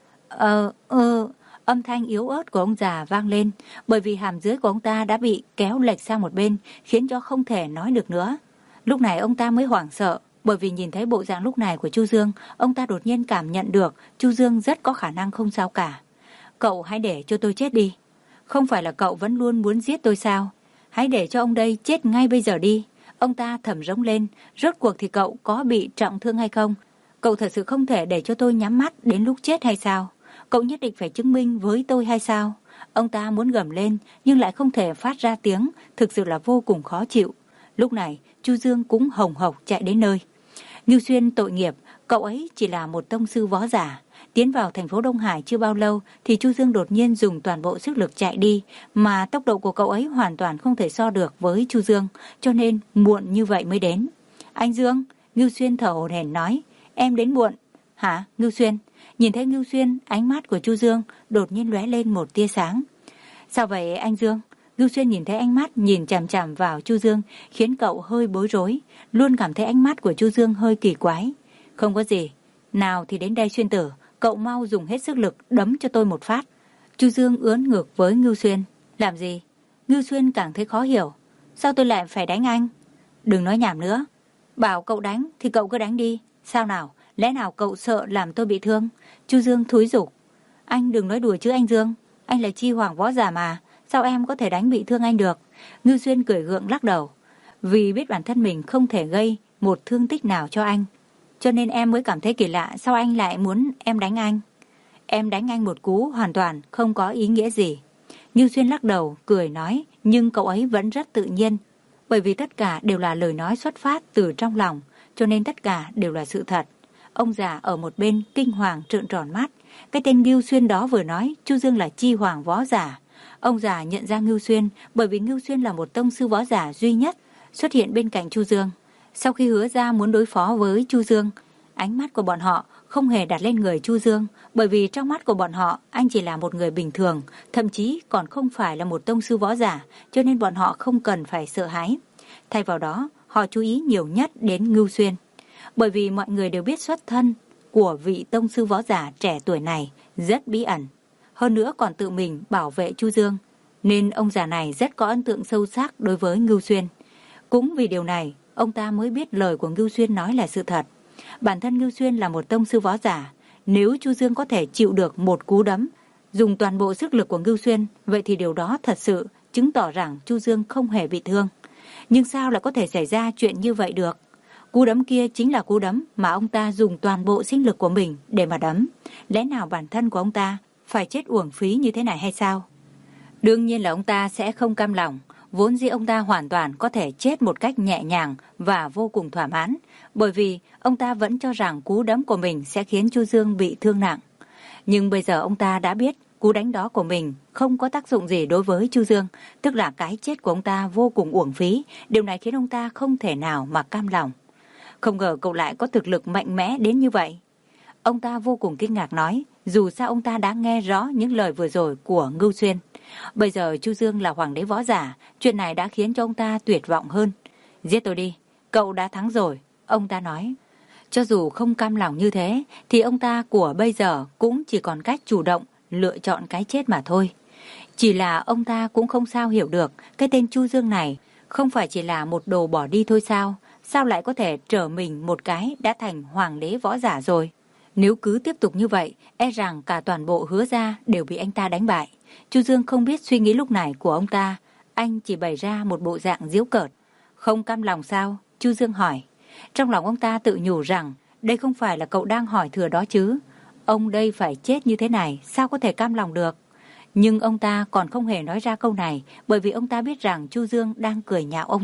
Ờ, ờ, âm thanh yếu ớt của ông già vang lên, bởi vì hàm dưới của ông ta đã bị kéo lệch sang một bên, khiến cho không thể nói được nữa. Lúc này ông ta mới hoảng sợ, bởi vì nhìn thấy bộ dạng lúc này của Chu Dương, ông ta đột nhiên cảm nhận được Chu Dương rất có khả năng không sao cả. Cậu hãy để cho tôi chết đi. Không phải là cậu vẫn luôn muốn giết tôi sao? Hãy để cho ông đây chết ngay bây giờ đi. Ông ta thầm rống lên, rốt cuộc thì cậu có bị trọng thương hay không? Cậu thật sự không thể để cho tôi nhắm mắt đến lúc chết hay sao? Cậu nhất định phải chứng minh với tôi hay sao? Ông ta muốn gầm lên nhưng lại không thể phát ra tiếng, thực sự là vô cùng khó chịu. Lúc này, Chu Dương cũng hồng hộc chạy đến nơi. Ngưu Xuyên tội nghiệp, cậu ấy chỉ là một tông sư võ giả. Tiến vào thành phố Đông Hải chưa bao lâu thì Chu Dương đột nhiên dùng toàn bộ sức lực chạy đi, mà tốc độ của cậu ấy hoàn toàn không thể so được với Chu Dương, cho nên muộn như vậy mới đến. Anh Dương, Ngưu Xuyên thở hổn hển nói, em đến muộn. Hả, Ngưu Xuyên? Nhìn thấy Ngưu Xuyên, ánh mắt của Chu Dương đột nhiên lóe lên một tia sáng. Sao vậy anh Dương? Ngưu Xuyên nhìn thấy ánh mắt nhìn chằm chằm vào Chu Dương khiến cậu hơi bối rối, luôn cảm thấy ánh mắt của Chu Dương hơi kỳ quái. Không có gì, nào thì đến đây Xuyên tử, cậu mau dùng hết sức lực đấm cho tôi một phát. Chu Dương ướn ngược với Ngưu Xuyên. Làm gì? Ngưu Xuyên càng thấy khó hiểu. Sao tôi lại phải đánh anh? Đừng nói nhảm nữa. Bảo cậu đánh thì cậu cứ đánh đi. Sao nào? Lẽ nào cậu sợ làm tôi bị thương? Chu Dương thúi giục. Anh đừng nói đùa chứ anh Dương. Anh là chi hoàng võ giả mà. Sao em có thể đánh bị thương anh được? Ngưu Xuyên cười gượng lắc đầu. Vì biết bản thân mình không thể gây một thương tích nào cho anh, cho nên em mới cảm thấy kỳ lạ, sao anh lại muốn em đánh anh? Em đánh anh một cú hoàn toàn không có ý nghĩa gì. Ngưu Xuyên lắc đầu, cười nói, nhưng cậu ấy vẫn rất tự nhiên. Bởi vì tất cả đều là lời nói xuất phát từ trong lòng, cho nên tất cả đều là sự thật. Ông già ở một bên kinh hoàng trợn tròn mắt. Cái tên Ngưu Xuyên đó vừa nói Chu Dương là chi hoàng võ giả. Ông già nhận ra Ngưu Xuyên bởi vì Ngưu Xuyên là một tông sư võ giả duy nhất xuất hiện bên cạnh Chu Dương. Sau khi hứa ra muốn đối phó với Chu Dương, ánh mắt của bọn họ không hề đặt lên người Chu Dương, bởi vì trong mắt của bọn họ anh chỉ là một người bình thường, thậm chí còn không phải là một tông sư võ giả, cho nên bọn họ không cần phải sợ hãi. Thay vào đó, họ chú ý nhiều nhất đến Ngưu Xuyên, bởi vì mọi người đều biết xuất thân của vị tông sư võ giả trẻ tuổi này rất bí ẩn, hơn nữa còn tự mình bảo vệ Chu Dương, nên ông già này rất có ấn tượng sâu sắc đối với Ngưu Xuyên. Cũng vì điều này, ông ta mới biết lời của Ngưu Xuyên nói là sự thật. Bản thân Ngưu Xuyên là một tông sư võ giả, nếu Chu Dương có thể chịu được một cú đấm, dùng toàn bộ sức lực của Ngưu Xuyên, vậy thì điều đó thật sự chứng tỏ rằng Chu Dương không hề bị thương. Nhưng sao lại có thể xảy ra chuyện như vậy được? Cú đấm kia chính là cú đấm mà ông ta dùng toàn bộ sinh lực của mình để mà đấm. Lẽ nào bản thân của ông ta phải chết uổng phí như thế này hay sao? Đương nhiên là ông ta sẽ không cam lòng. Vốn dĩ ông ta hoàn toàn có thể chết một cách nhẹ nhàng và vô cùng thỏa mãn, bởi vì ông ta vẫn cho rằng cú đấm của mình sẽ khiến Chu Dương bị thương nặng. Nhưng bây giờ ông ta đã biết cú đánh đó của mình không có tác dụng gì đối với Chu Dương, tức là cái chết của ông ta vô cùng uổng phí. Điều này khiến ông ta không thể nào mà cam lòng. Không ngờ cậu lại có thực lực mạnh mẽ đến như vậy. Ông ta vô cùng kinh ngạc nói, dù sao ông ta đã nghe rõ những lời vừa rồi của Ngưu Xuyên. Bây giờ Chu Dương là hoàng đế võ giả, chuyện này đã khiến cho ông ta tuyệt vọng hơn. Giết tôi đi, cậu đã thắng rồi, ông ta nói. Cho dù không cam lòng như thế, thì ông ta của bây giờ cũng chỉ còn cách chủ động lựa chọn cái chết mà thôi. Chỉ là ông ta cũng không sao hiểu được, cái tên Chu Dương này không phải chỉ là một đồ bỏ đi thôi sao? Sao lại có thể trở mình một cái đã thành hoàng đế võ giả rồi? Nếu cứ tiếp tục như vậy, e rằng cả toàn bộ Hứa gia đều bị anh ta đánh bại. Chu Dương không biết suy nghĩ lúc này của ông ta, anh chỉ bày ra một bộ dạng giễu cợt. Không cam lòng sao? Chu Dương hỏi. Trong lòng ông ta tự nhủ rằng, đây không phải là cậu đang hỏi thừa đó chứ. Ông đây phải chết như thế này, sao có thể cam lòng được? Nhưng ông ta còn không hề nói ra câu này, bởi vì ông ta biết rằng Chu Dương đang cười nhạo ông ta.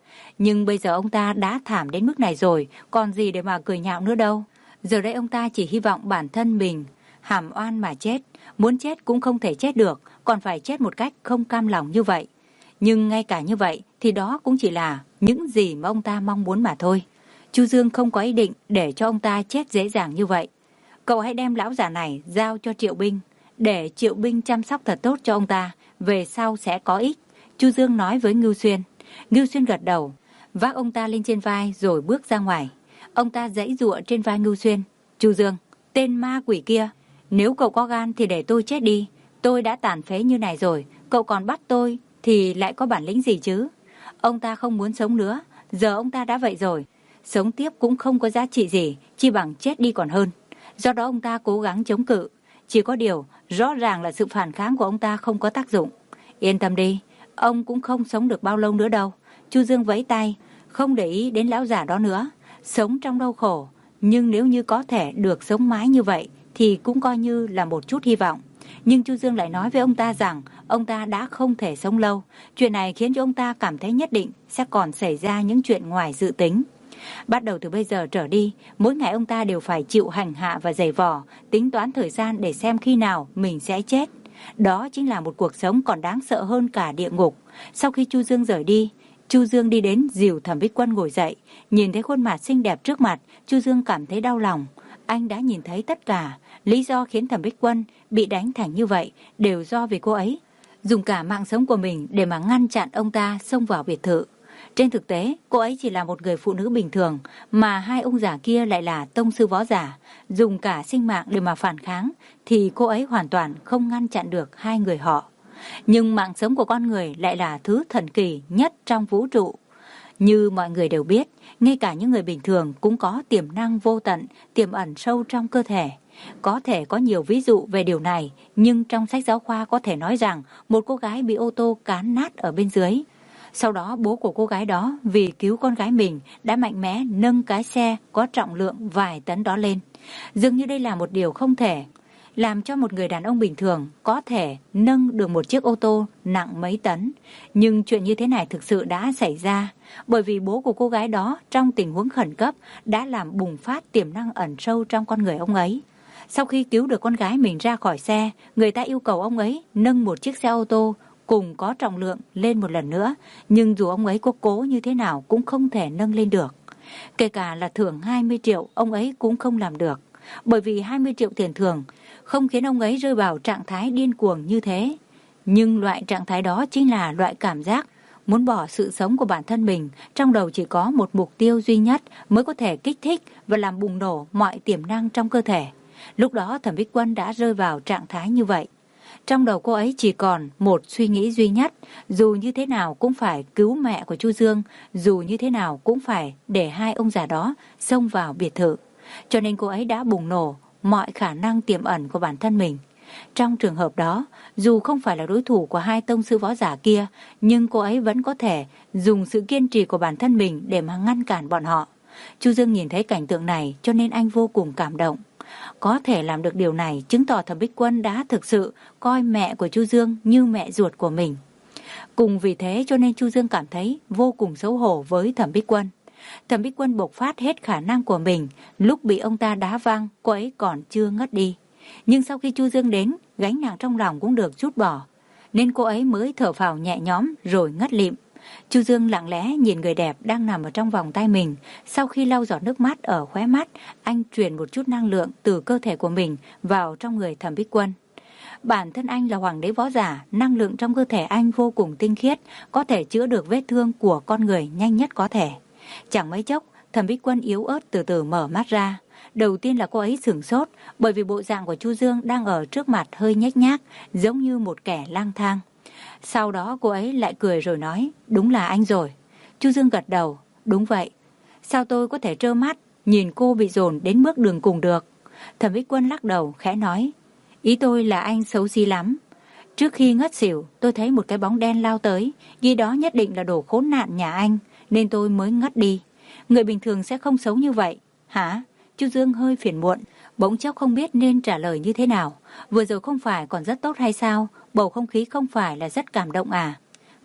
Nhưng bây giờ ông ta đã thảm đến mức này rồi, còn gì để mà cười nhạo nữa đâu. Giờ đây ông ta chỉ hy vọng bản thân mình hàm oan mà chết, muốn chết cũng không thể chết được, còn phải chết một cách không cam lòng như vậy. Nhưng ngay cả như vậy thì đó cũng chỉ là những gì mà ông ta mong muốn mà thôi. Chu Dương không có ý định để cho ông ta chết dễ dàng như vậy. Cậu hãy đem lão già này giao cho Triệu Binh, để Triệu Binh chăm sóc thật tốt cho ông ta, về sau sẽ có ích. Chu Dương nói với Ngưu Xuyên. Ngưu Xuyên gật đầu, vác ông ta lên trên vai rồi bước ra ngoài. Ông ta giãy giụa trên vai Ngưu Xuyên. Chu Dương, tên ma quỷ kia, nếu cậu có gan thì để tôi chết đi. Tôi đã tàn phế như này rồi, cậu còn bắt tôi thì lại có bản lĩnh gì chứ? Ông ta không muốn sống nữa, giờ ông ta đã vậy rồi. Sống tiếp cũng không có giá trị gì, chi bằng chết đi còn hơn. Do đó ông ta cố gắng chống cự. Chỉ có điều, rõ ràng là sự phản kháng của ông ta không có tác dụng. Yên tâm đi, ông cũng không sống được bao lâu nữa đâu. Chu Dương vẫy tay, không để ý đến lão già đó nữa. Sống trong đau khổ, nhưng nếu như có thể được sống mãi như vậy thì cũng coi như là một chút hy vọng. Nhưng Chu Dương lại nói với ông ta rằng ông ta đã không thể sống lâu. Chuyện này khiến cho ông ta cảm thấy nhất định sẽ còn xảy ra những chuyện ngoài dự tính. Bắt đầu từ bây giờ trở đi, mỗi ngày ông ta đều phải chịu hành hạ và giày vò, tính toán thời gian để xem khi nào mình sẽ chết. Đó chính là một cuộc sống còn đáng sợ hơn cả địa ngục. Sau khi Chu Dương rời đi, Chu Dương đi đến dìu Thẩm Bích Quân ngồi dậy. Nhìn thấy khuôn mặt xinh đẹp trước mặt, Chu Dương cảm thấy đau lòng. Anh đã nhìn thấy tất cả. Lý do khiến Thẩm Bích Quân bị đánh thành như vậy đều do vì cô ấy dùng cả mạng sống của mình để mà ngăn chặn ông ta xông vào biệt thự. Trên thực tế, cô ấy chỉ là một người phụ nữ bình thường, mà hai ông già kia lại là tông sư võ giả, dùng cả sinh mạng để mà phản kháng, thì cô ấy hoàn toàn không ngăn chặn được hai người họ. Nhưng mạng sống của con người lại là thứ thần kỳ nhất trong vũ trụ. Như mọi người đều biết, ngay cả những người bình thường cũng có tiềm năng vô tận, tiềm ẩn sâu trong cơ thể. Có thể có nhiều ví dụ về điều này, nhưng trong sách giáo khoa có thể nói rằng một cô gái bị ô tô cán nát ở bên dưới. Sau đó bố của cô gái đó vì cứu con gái mình đã mạnh mẽ nâng cái xe có trọng lượng vài tấn đó lên. Dường như đây là một điều không thể làm cho một người đàn ông bình thường có thể nâng được một chiếc ô tô nặng mấy tấn. Nhưng chuyện như thế này thực sự đã xảy ra, bởi vì bố của cô gái đó trong tình huống khẩn cấp đã làm bùng phát tiềm năng ẩn sâu trong con người ông ấy. Sau khi cứu được con gái mình ra khỏi xe, người ta yêu cầu ông ấy nâng một chiếc xe ô tô cùng có trọng lượng lên một lần nữa, nhưng dù ông ấy có cố như thế nào cũng không thể nâng lên được. Kể cả là thưởng hai mươi triệu, ông ấy cũng không làm được, bởi vì hai mươi triệu tiền thưởng không khiến ông ấy rơi vào trạng thái điên cuồng như thế. Nhưng loại trạng thái đó chính là loại cảm giác muốn bỏ sự sống của bản thân mình, trong đầu chỉ có một mục tiêu duy nhất mới có thể kích thích và làm bùng nổ mọi tiềm năng trong cơ thể. Lúc đó Thẩm Bích Quân đã rơi vào trạng thái như vậy. Trong đầu cô ấy chỉ còn một suy nghĩ duy nhất, dù như thế nào cũng phải cứu mẹ của Chu Dương, dù như thế nào cũng phải để hai ông già đó xông vào biệt thự. Cho nên cô ấy đã bùng nổ mọi khả năng tiềm ẩn của bản thân mình. Trong trường hợp đó, dù không phải là đối thủ của hai tông sư võ giả kia, nhưng cô ấy vẫn có thể dùng sự kiên trì của bản thân mình để mà ngăn cản bọn họ. Chu Dương nhìn thấy cảnh tượng này cho nên anh vô cùng cảm động. Có thể làm được điều này chứng tỏ Thẩm Bích Quân đã thực sự coi mẹ của Chu Dương như mẹ ruột của mình. Cùng vì thế cho nên Chu Dương cảm thấy vô cùng xấu hổ với Thẩm Bích Quân. Thẩm Bích Quân bộc phát hết khả năng của mình, lúc bị ông ta đá văng, cô ấy còn chưa ngất đi. Nhưng sau khi Chu Dương đến, gánh nặng trong lòng cũng được trút bỏ, nên cô ấy mới thở phào nhẹ nhõm rồi ngất lịm. Chu Dương lặng lẽ nhìn người đẹp đang nằm ở trong vòng tay mình. Sau khi lau giọt nước mắt ở khóe mắt, anh truyền một chút năng lượng từ cơ thể của mình vào trong người Thẩm Bích Quân. Bản thân anh là hoàng đế võ giả, năng lượng trong cơ thể anh vô cùng tinh khiết, có thể chữa được vết thương của con người nhanh nhất có thể. Chẳng mấy chốc, Thẩm Bích Quân yếu ớt từ từ mở mắt ra. Đầu tiên là cô ấy sửng sốt, bởi vì bộ dạng của Chu Dương đang ở trước mặt hơi nhếch nhác, giống như một kẻ lang thang. Sau đó cô ấy lại cười rồi nói, đúng là anh rồi. Chu Dương gật đầu, đúng vậy. Sao tôi có thể trơ mắt nhìn cô bị dồn đến bước đường cùng được? Thẩm Bích Quân lắc đầu khẽ nói, ý tôi là anh xấu xí lắm. Trước khi ngất xỉu, tôi thấy một cái bóng đen lao tới, ghi đó nhất định là đồ khốn nạn nhà anh, nên tôi mới ngất đi. Người bình thường sẽ không xấu như vậy. Hả? Chu Dương hơi phiền muộn, bỗng chốc không biết nên trả lời như thế nào. Vừa rồi không phải còn rất tốt hay sao? Bầu không khí không phải là rất cảm động à?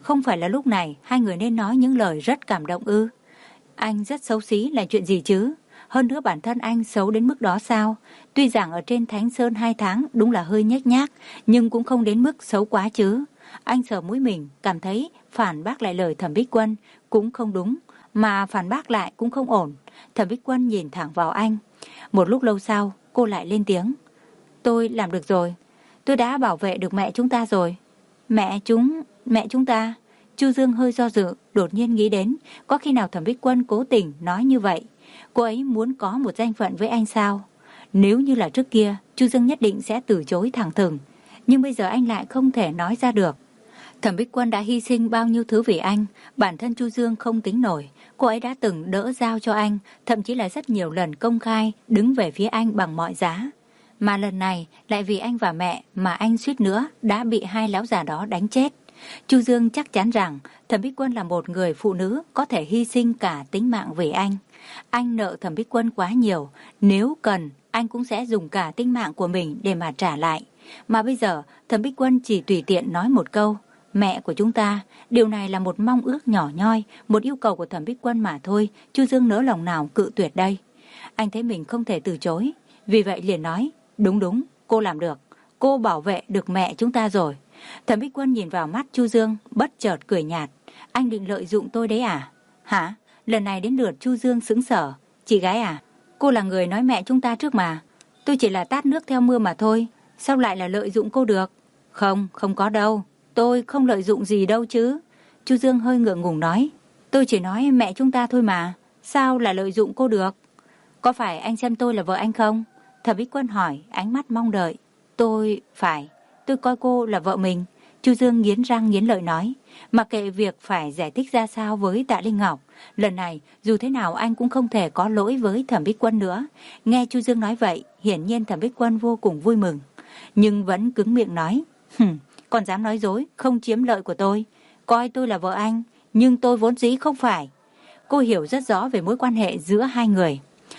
Không phải là lúc này hai người nên nói những lời rất cảm động ư? Anh rất xấu xí là chuyện gì chứ? Hơn nữa bản thân anh xấu đến mức đó sao? Tuy rằng ở trên Thánh Sơn hai tháng đúng là hơi nhếch nhác, nhưng cũng không đến mức xấu quá chứ. Anh sờ mũi mình, cảm thấy phản bác lại lời Thẩm Bích Quân cũng không đúng, mà phản bác lại cũng không ổn. Thẩm Bích Quân nhìn thẳng vào anh. Một lúc lâu sau, cô lại lên tiếng. Tôi làm được rồi. Tôi đã bảo vệ được mẹ chúng ta rồi. Mẹ chúng... mẹ chúng ta... Chu Dương hơi do dự, đột nhiên nghĩ đến, có khi nào Thẩm Bích Quân cố tình nói như vậy? Cô ấy muốn có một danh phận với anh sao? Nếu như là trước kia, Chu Dương nhất định sẽ từ chối thẳng thừng. Nhưng bây giờ anh lại không thể nói ra được. Thẩm Bích Quân đã hy sinh bao nhiêu thứ vì anh, bản thân Chu Dương không tính nổi. Cô ấy đã từng đỡ dao cho anh, thậm chí là rất nhiều lần công khai đứng về phía anh bằng mọi giá. Mà lần này lại vì anh và mẹ mà anh suýt nữa đã bị hai lão già đó đánh chết. Chu Dương chắc chắn rằng Thẩm Bích Quân là một người phụ nữ có thể hy sinh cả tính mạng vì anh. Anh nợ Thẩm Bích Quân quá nhiều, nếu cần anh cũng sẽ dùng cả tính mạng của mình để mà trả lại. Mà bây giờ Thẩm Bích Quân chỉ tùy tiện nói một câu, mẹ của chúng ta, điều này là một mong ước nhỏ nhoi, một yêu cầu của Thẩm Bích Quân mà thôi. Chu Dương nỡ lòng nào cự tuyệt đây. Anh thấy mình không thể từ chối, vì vậy liền nói, đúng đúng, cô làm được, cô bảo vệ được mẹ chúng ta rồi. Thẩm Bích Quân nhìn vào mắt Chu Dương, bất chợt cười nhạt. Anh định lợi dụng tôi đấy à? Hả? Lần này đến lượt Chu Dương sững sờ. Chị gái à? Cô là người nói mẹ chúng ta trước mà. Tôi chỉ là tát nước theo mưa mà thôi. Sao lại là lợi dụng cô được? Không, không có đâu. Tôi không lợi dụng gì đâu chứ. Chu Dương hơi ngượng ngùng nói. Tôi chỉ nói mẹ chúng ta thôi mà. Sao là lợi dụng cô được? Có phải anh xem tôi là vợ anh không? Thẩm Bích Quân hỏi, ánh mắt mong đợi. Tôi... phải... tôi coi cô là vợ mình. Chu Dương nghiến răng nghiến lợi nói. Mặc kệ việc phải giải thích ra sao với Tạ Linh Ngọc, lần này dù thế nào anh cũng không thể có lỗi với Thẩm Bích Quân nữa. Nghe Chu Dương nói vậy, hiển nhiên Thẩm Bích Quân vô cùng vui mừng, nhưng vẫn cứng miệng nói. Hừm, còn dám nói dối, không chiếm lợi của tôi. Coi tôi là vợ anh, nhưng tôi vốn dĩ không phải. Cô hiểu rất rõ về mối quan hệ giữa hai người.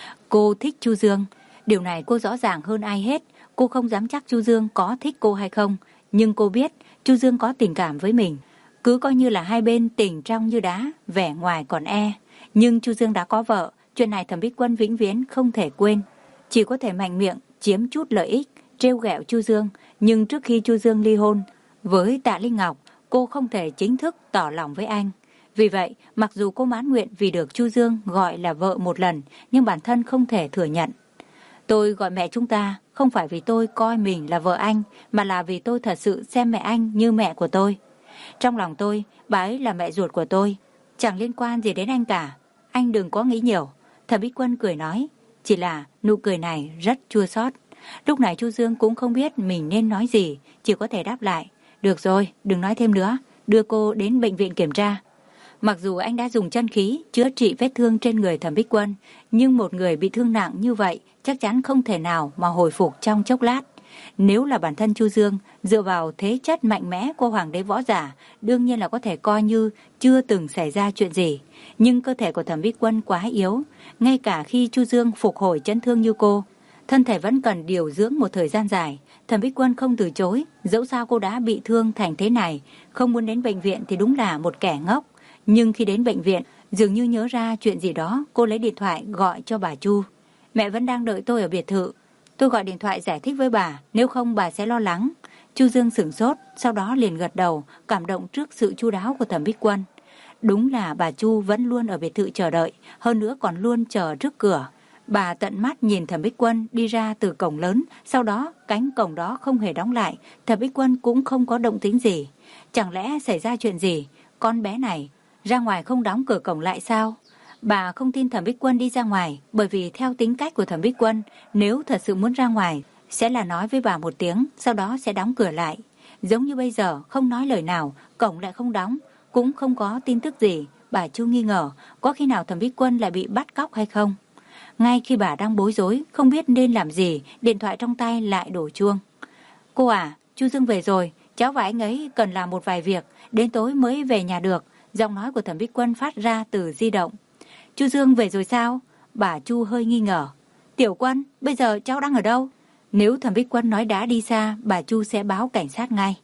Cô thích Chu Dương, điều này cô rõ ràng hơn ai hết. Cô không dám chắc Chu Dương có thích cô hay không, nhưng cô biết Chu Dương có tình cảm với mình. Cứ coi như là hai bên tình trong như đá, vẻ ngoài còn e. Nhưng Chu Dương đã có vợ, chuyện này Thẩm Bích Quân vĩnh viễn không thể quên. Chỉ có thể mạnh miệng chiếm chút lợi ích, trêu ghẹo Chu Dương. Nhưng trước khi Chu Dương ly hôn với Tạ Linh Ngọc, cô không thể chính thức tỏ lòng với anh. Vì vậy, mặc dù cô mãn nguyện vì được Chu Dương gọi là vợ một lần, nhưng bản thân không thể thừa nhận. Tôi gọi mẹ chúng ta không phải vì tôi coi mình là vợ anh, mà là vì tôi thật sự xem mẹ anh như mẹ của tôi. Trong lòng tôi, bà ấy là mẹ ruột của tôi, chẳng liên quan gì đến anh cả. Anh đừng có nghĩ nhiều. Thẩm Bích Quân cười nói, chỉ là nụ cười này rất chua xót. Lúc này Chu Dương cũng không biết mình nên nói gì, chỉ có thể đáp lại. Được rồi, đừng nói thêm nữa, đưa cô đến bệnh viện kiểm tra. Mặc dù anh đã dùng chân khí chữa trị vết thương trên người Thẩm Bích Quân, nhưng một người bị thương nặng như vậy chắc chắn không thể nào mà hồi phục trong chốc lát. Nếu là bản thân Chu Dương, dựa vào thế chất mạnh mẽ của hoàng đế võ giả, đương nhiên là có thể coi như chưa từng xảy ra chuyện gì. Nhưng cơ thể của Thẩm Bích Quân quá yếu, ngay cả khi Chu Dương phục hồi chấn thương như cô, thân thể vẫn cần điều dưỡng một thời gian dài. Thẩm Bích Quân không từ chối, dẫu sao cô đã bị thương thành thế này, không muốn đến bệnh viện thì đúng là một kẻ ngốc. Nhưng khi đến bệnh viện, dường như nhớ ra chuyện gì đó, cô lấy điện thoại gọi cho bà Chu. Mẹ vẫn đang đợi tôi ở biệt thự. Tôi gọi điện thoại giải thích với bà, nếu không bà sẽ lo lắng. Chu Dương sửng sốt, sau đó liền gật đầu, cảm động trước sự chu đáo của Thẩm Bích Quân. Đúng là bà Chu vẫn luôn ở biệt thự chờ đợi, hơn nữa còn luôn chờ trước cửa. Bà tận mắt nhìn Thẩm Bích Quân đi ra từ cổng lớn, sau đó cánh cổng đó không hề đóng lại, Thẩm Bích Quân cũng không có động tĩnh gì. Chẳng lẽ xảy ra chuyện gì? Con bé này ra ngoài không đóng cửa cổng lại sao? Bà không tin Thẩm Bích Quân đi ra ngoài, bởi vì theo tính cách của Thẩm Bích Quân, nếu thật sự muốn ra ngoài, sẽ là nói với bà một tiếng, sau đó sẽ đóng cửa lại. Giống như bây giờ, không nói lời nào, cổng lại không đóng, cũng không có tin tức gì. Bà Chu nghi ngờ, có khi nào Thẩm Bích Quân lại bị bắt cóc hay không? Ngay khi bà đang bối rối, không biết nên làm gì, điện thoại trong tay lại đổ chuông. Cô à, Chu Dương về rồi, cháu và anh ấy cần làm một vài việc, đến tối mới về nhà được. Giọng nói của Thẩm Bích Quân phát ra từ di động. Chu Dương về rồi sao? Bà Chu hơi nghi ngờ. Tiểu Quân, bây giờ cháu đang ở đâu? Nếu Thẩm Bích Quân nói đã đi xa, bà Chu sẽ báo cảnh sát ngay.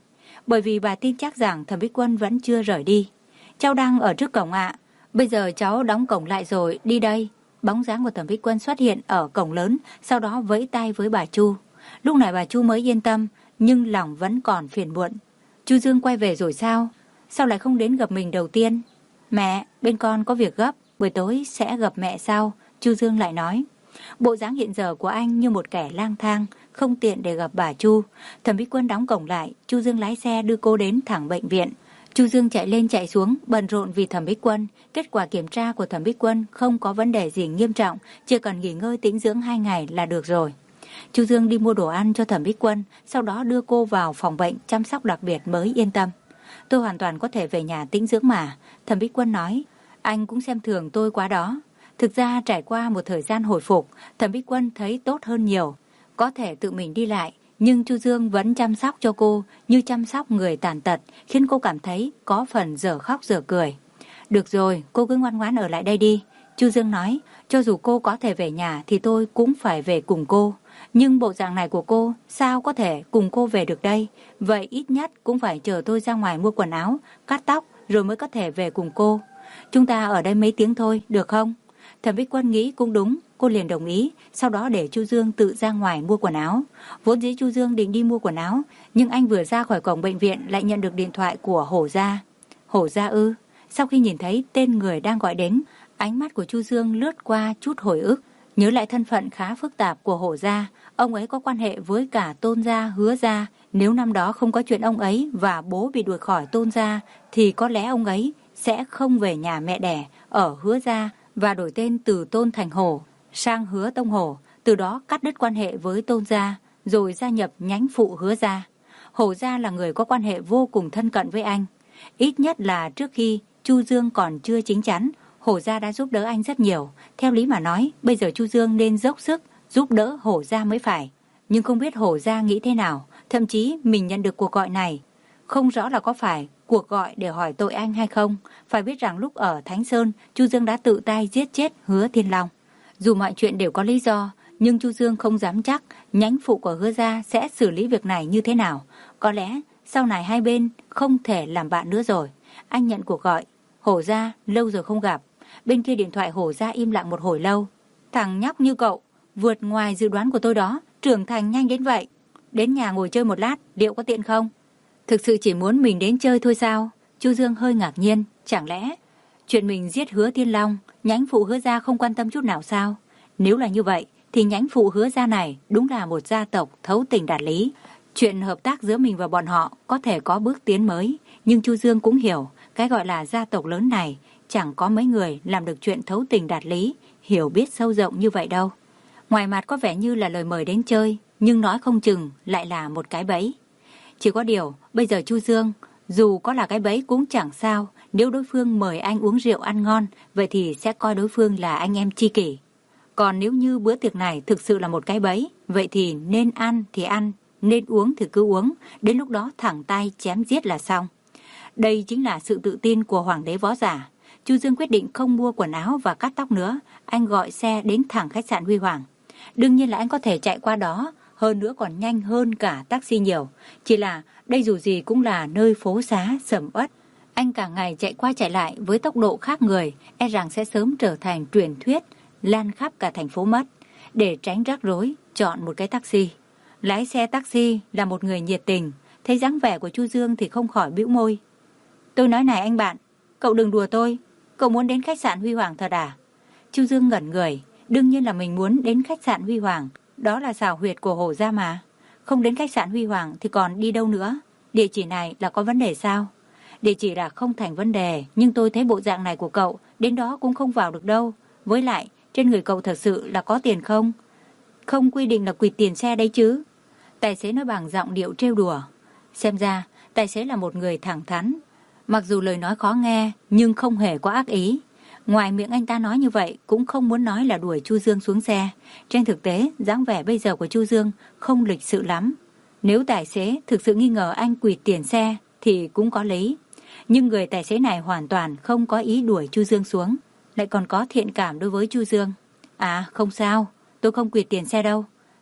bởi vì bà tin chắc rằng Thẩm Bích Quân vẫn chưa rời đi. Cháu đang ở trước cổng ạ. Bây giờ cháu đóng cổng lại rồi, đi đây. Bóng dáng của Thẩm Bích Quân xuất hiện ở cổng lớn, sau đó vẫy tay với bà Chu. Lúc này bà Chu mới yên tâm, nhưng lòng vẫn còn phiền muộn. Chu Dương quay về rồi sao? Sao lại không đến gặp mình đầu tiên? Mẹ, bên con có việc gấp, buổi tối sẽ gặp mẹ sau, Chu Dương lại nói. Bộ dáng hiện giờ của anh như một kẻ lang thang, không tiện để gặp bà Chu. Thẩm Bích Quân đóng cổng lại, Chu Dương lái xe đưa cô đến thẳng bệnh viện. Chu Dương chạy lên chạy xuống, bận rộn vì Thẩm Bích Quân. Kết quả kiểm tra của Thẩm Bích Quân không có vấn đề gì nghiêm trọng, chỉ cần nghỉ ngơi tĩnh dưỡng hai ngày là được rồi. Chu Dương đi mua đồ ăn cho Thẩm Bích Quân, sau đó đưa cô vào phòng bệnh chăm sóc đặc biệt mới yên tâm. Tôi hoàn toàn có thể về nhà tĩnh dưỡng mà, Thẩm Bích Quân nói. Anh cũng xem thường tôi quá đó. Thực ra trải qua một thời gian hồi phục, Thẩm Bích Quân thấy tốt hơn nhiều, có thể tự mình đi lại. Nhưng Chu Dương vẫn chăm sóc cho cô như chăm sóc người tàn tật, khiến cô cảm thấy có phần dở khóc dở cười. Được rồi, cô cứ ngoan ngoãn ở lại đây đi. Chu Dương nói, cho dù cô có thể về nhà thì tôi cũng phải về cùng cô. Nhưng bộ dạng này của cô, sao có thể cùng cô về được đây? Vậy ít nhất cũng phải chờ tôi ra ngoài mua quần áo, cắt tóc rồi mới có thể về cùng cô. Chúng ta ở đây mấy tiếng thôi, được không? Thẩm Bích Quân nghĩ cũng đúng, cô liền đồng ý, sau đó để Chu Dương tự ra ngoài mua quần áo. Vốn dĩ Chu Dương định đi mua quần áo, nhưng anh vừa ra khỏi cổng bệnh viện lại nhận được điện thoại của Hổ Gia. Hổ Gia ư? Sau khi nhìn thấy tên người đang gọi đến, ánh mắt của Chu Dương lướt qua chút hồi ức, nhớ lại thân phận khá phức tạp của Hổ Gia. Ông ấy có quan hệ với cả Tôn Gia, Hứa Gia. Nếu năm đó không có chuyện ông ấy và bố bị đuổi khỏi Tôn Gia, thì có lẽ ông ấy sẽ không về nhà mẹ đẻ ở Hứa Gia và đổi tên từ Tôn Thành Hổ sang Hứa Tông Hổ, từ đó cắt đứt quan hệ với Tôn Gia, rồi gia nhập nhánh phụ Hứa Gia. Hổ Gia là người có quan hệ vô cùng thân cận với anh. Ít nhất là trước khi Chu Dương còn chưa chín chắn, Hổ Gia đã giúp đỡ anh rất nhiều. Theo lý mà nói, bây giờ Chu Dương nên dốc sức giúp đỡ Hổ Gia mới phải. Nhưng không biết Hổ Gia nghĩ thế nào, thậm chí mình nhận được cuộc gọi này, không rõ là có phải cuộc gọi để hỏi tội anh hay không. Phải biết rằng lúc ở Thánh Sơn, Chu Dương đã tự tay giết chết Hứa Thiên Long. Dù mọi chuyện đều có lý do, nhưng Chu Dương không dám chắc nhánh phụ của Hứa Gia sẽ xử lý việc này như thế nào. Có lẽ sau này hai bên không thể làm bạn nữa rồi. Anh nhận cuộc gọi. Hổ Gia, lâu rồi không gặp. Bên kia điện thoại Hổ Gia im lặng một hồi lâu. Thằng nhóc như cậu, vượt ngoài dự đoán của tôi đó, trưởng thành nhanh đến vậy. Đến nhà ngồi chơi một lát, liệu có tiện không? Thực sự chỉ muốn mình đến chơi thôi sao? Chu Dương hơi ngạc nhiên. Chẳng lẽ chuyện mình giết Hứa Thiên Long, nhánh phụ Hứa Gia không quan tâm chút nào sao? Nếu là như vậy, thì nhánh phụ Hứa Gia này đúng là một gia tộc thấu tình đạt lý. Chuyện hợp tác giữa mình và bọn họ có thể có bước tiến mới. Nhưng Chu Dương cũng hiểu, cái gọi là gia tộc lớn này chẳng có mấy người làm được chuyện thấu tình đạt lý, hiểu biết sâu rộng như vậy đâu. Ngoài mặt có vẻ như là lời mời đến chơi, nhưng nói không chừng lại là một cái bẫy. Chỉ có điều, bây giờ Chu Dương, dù có là cái bẫy cũng chẳng sao. Nếu đối phương mời anh uống rượu ăn ngon, vậy thì sẽ coi đối phương là anh em tri kỷ. Còn nếu như bữa tiệc này thực sự là một cái bẫy, vậy thì nên ăn thì ăn, nên uống thì cứ uống, đến lúc đó thẳng tay chém giết là xong. Đây chính là sự tự tin của hoàng đế võ giả. Chu Dương quyết định không mua quần áo và cắt tóc nữa, anh gọi xe đến thẳng khách sạn Huy Hoàng. Đương nhiên là anh có thể chạy qua đó, hơn nữa còn nhanh hơn cả taxi nhiều. Chỉ là đây dù gì cũng là nơi phố xá sầm uất. Anh cả ngày chạy qua chạy lại với tốc độ khác người, e rằng sẽ sớm trở thành truyền thuyết, lan khắp cả thành phố mất. Để tránh rắc rối, chọn một cái taxi. Lái xe taxi là một người nhiệt tình, thấy dáng vẻ của Chu Dương thì không khỏi bĩu môi. Tôi nói này anh bạn, cậu đừng đùa tôi, cậu muốn đến khách sạn Huy Hoàng thật à? Chu Dương ngẩn người, đương nhiên là mình muốn đến khách sạn Huy Hoàng, đó là xào huyệt của Hổ Gia mà. Không đến khách sạn Huy Hoàng thì còn đi đâu nữa? Địa chỉ này là có vấn đề sao? Địa chỉ là không thành vấn đề, nhưng tôi thấy bộ dạng này của cậu, đến đó cũng không vào được đâu. Với lại, trên người cậu thật sự là có tiền không? Không quy định là quỵt tiền xe đấy chứ. Tài xế nói bằng giọng điệu trêu đùa. Xem ra, tài xế là một người thẳng thắn. Mặc dù lời nói khó nghe, nhưng không hề có ác ý. Ngoài miệng anh ta nói như vậy, cũng không muốn nói là đuổi Chu Dương xuống xe. Trên thực tế, dáng vẻ bây giờ của Chu Dương không lịch sự lắm. Nếu tài xế thực sự nghi ngờ anh quỵt tiền xe, thì cũng có lý. Nhưng người tài xế này hoàn toàn không có ý đuổi Chu Dương xuống, lại còn có thiện cảm đối với Chu Dương. À, không sao, tôi không quỵt tiền xe đâu.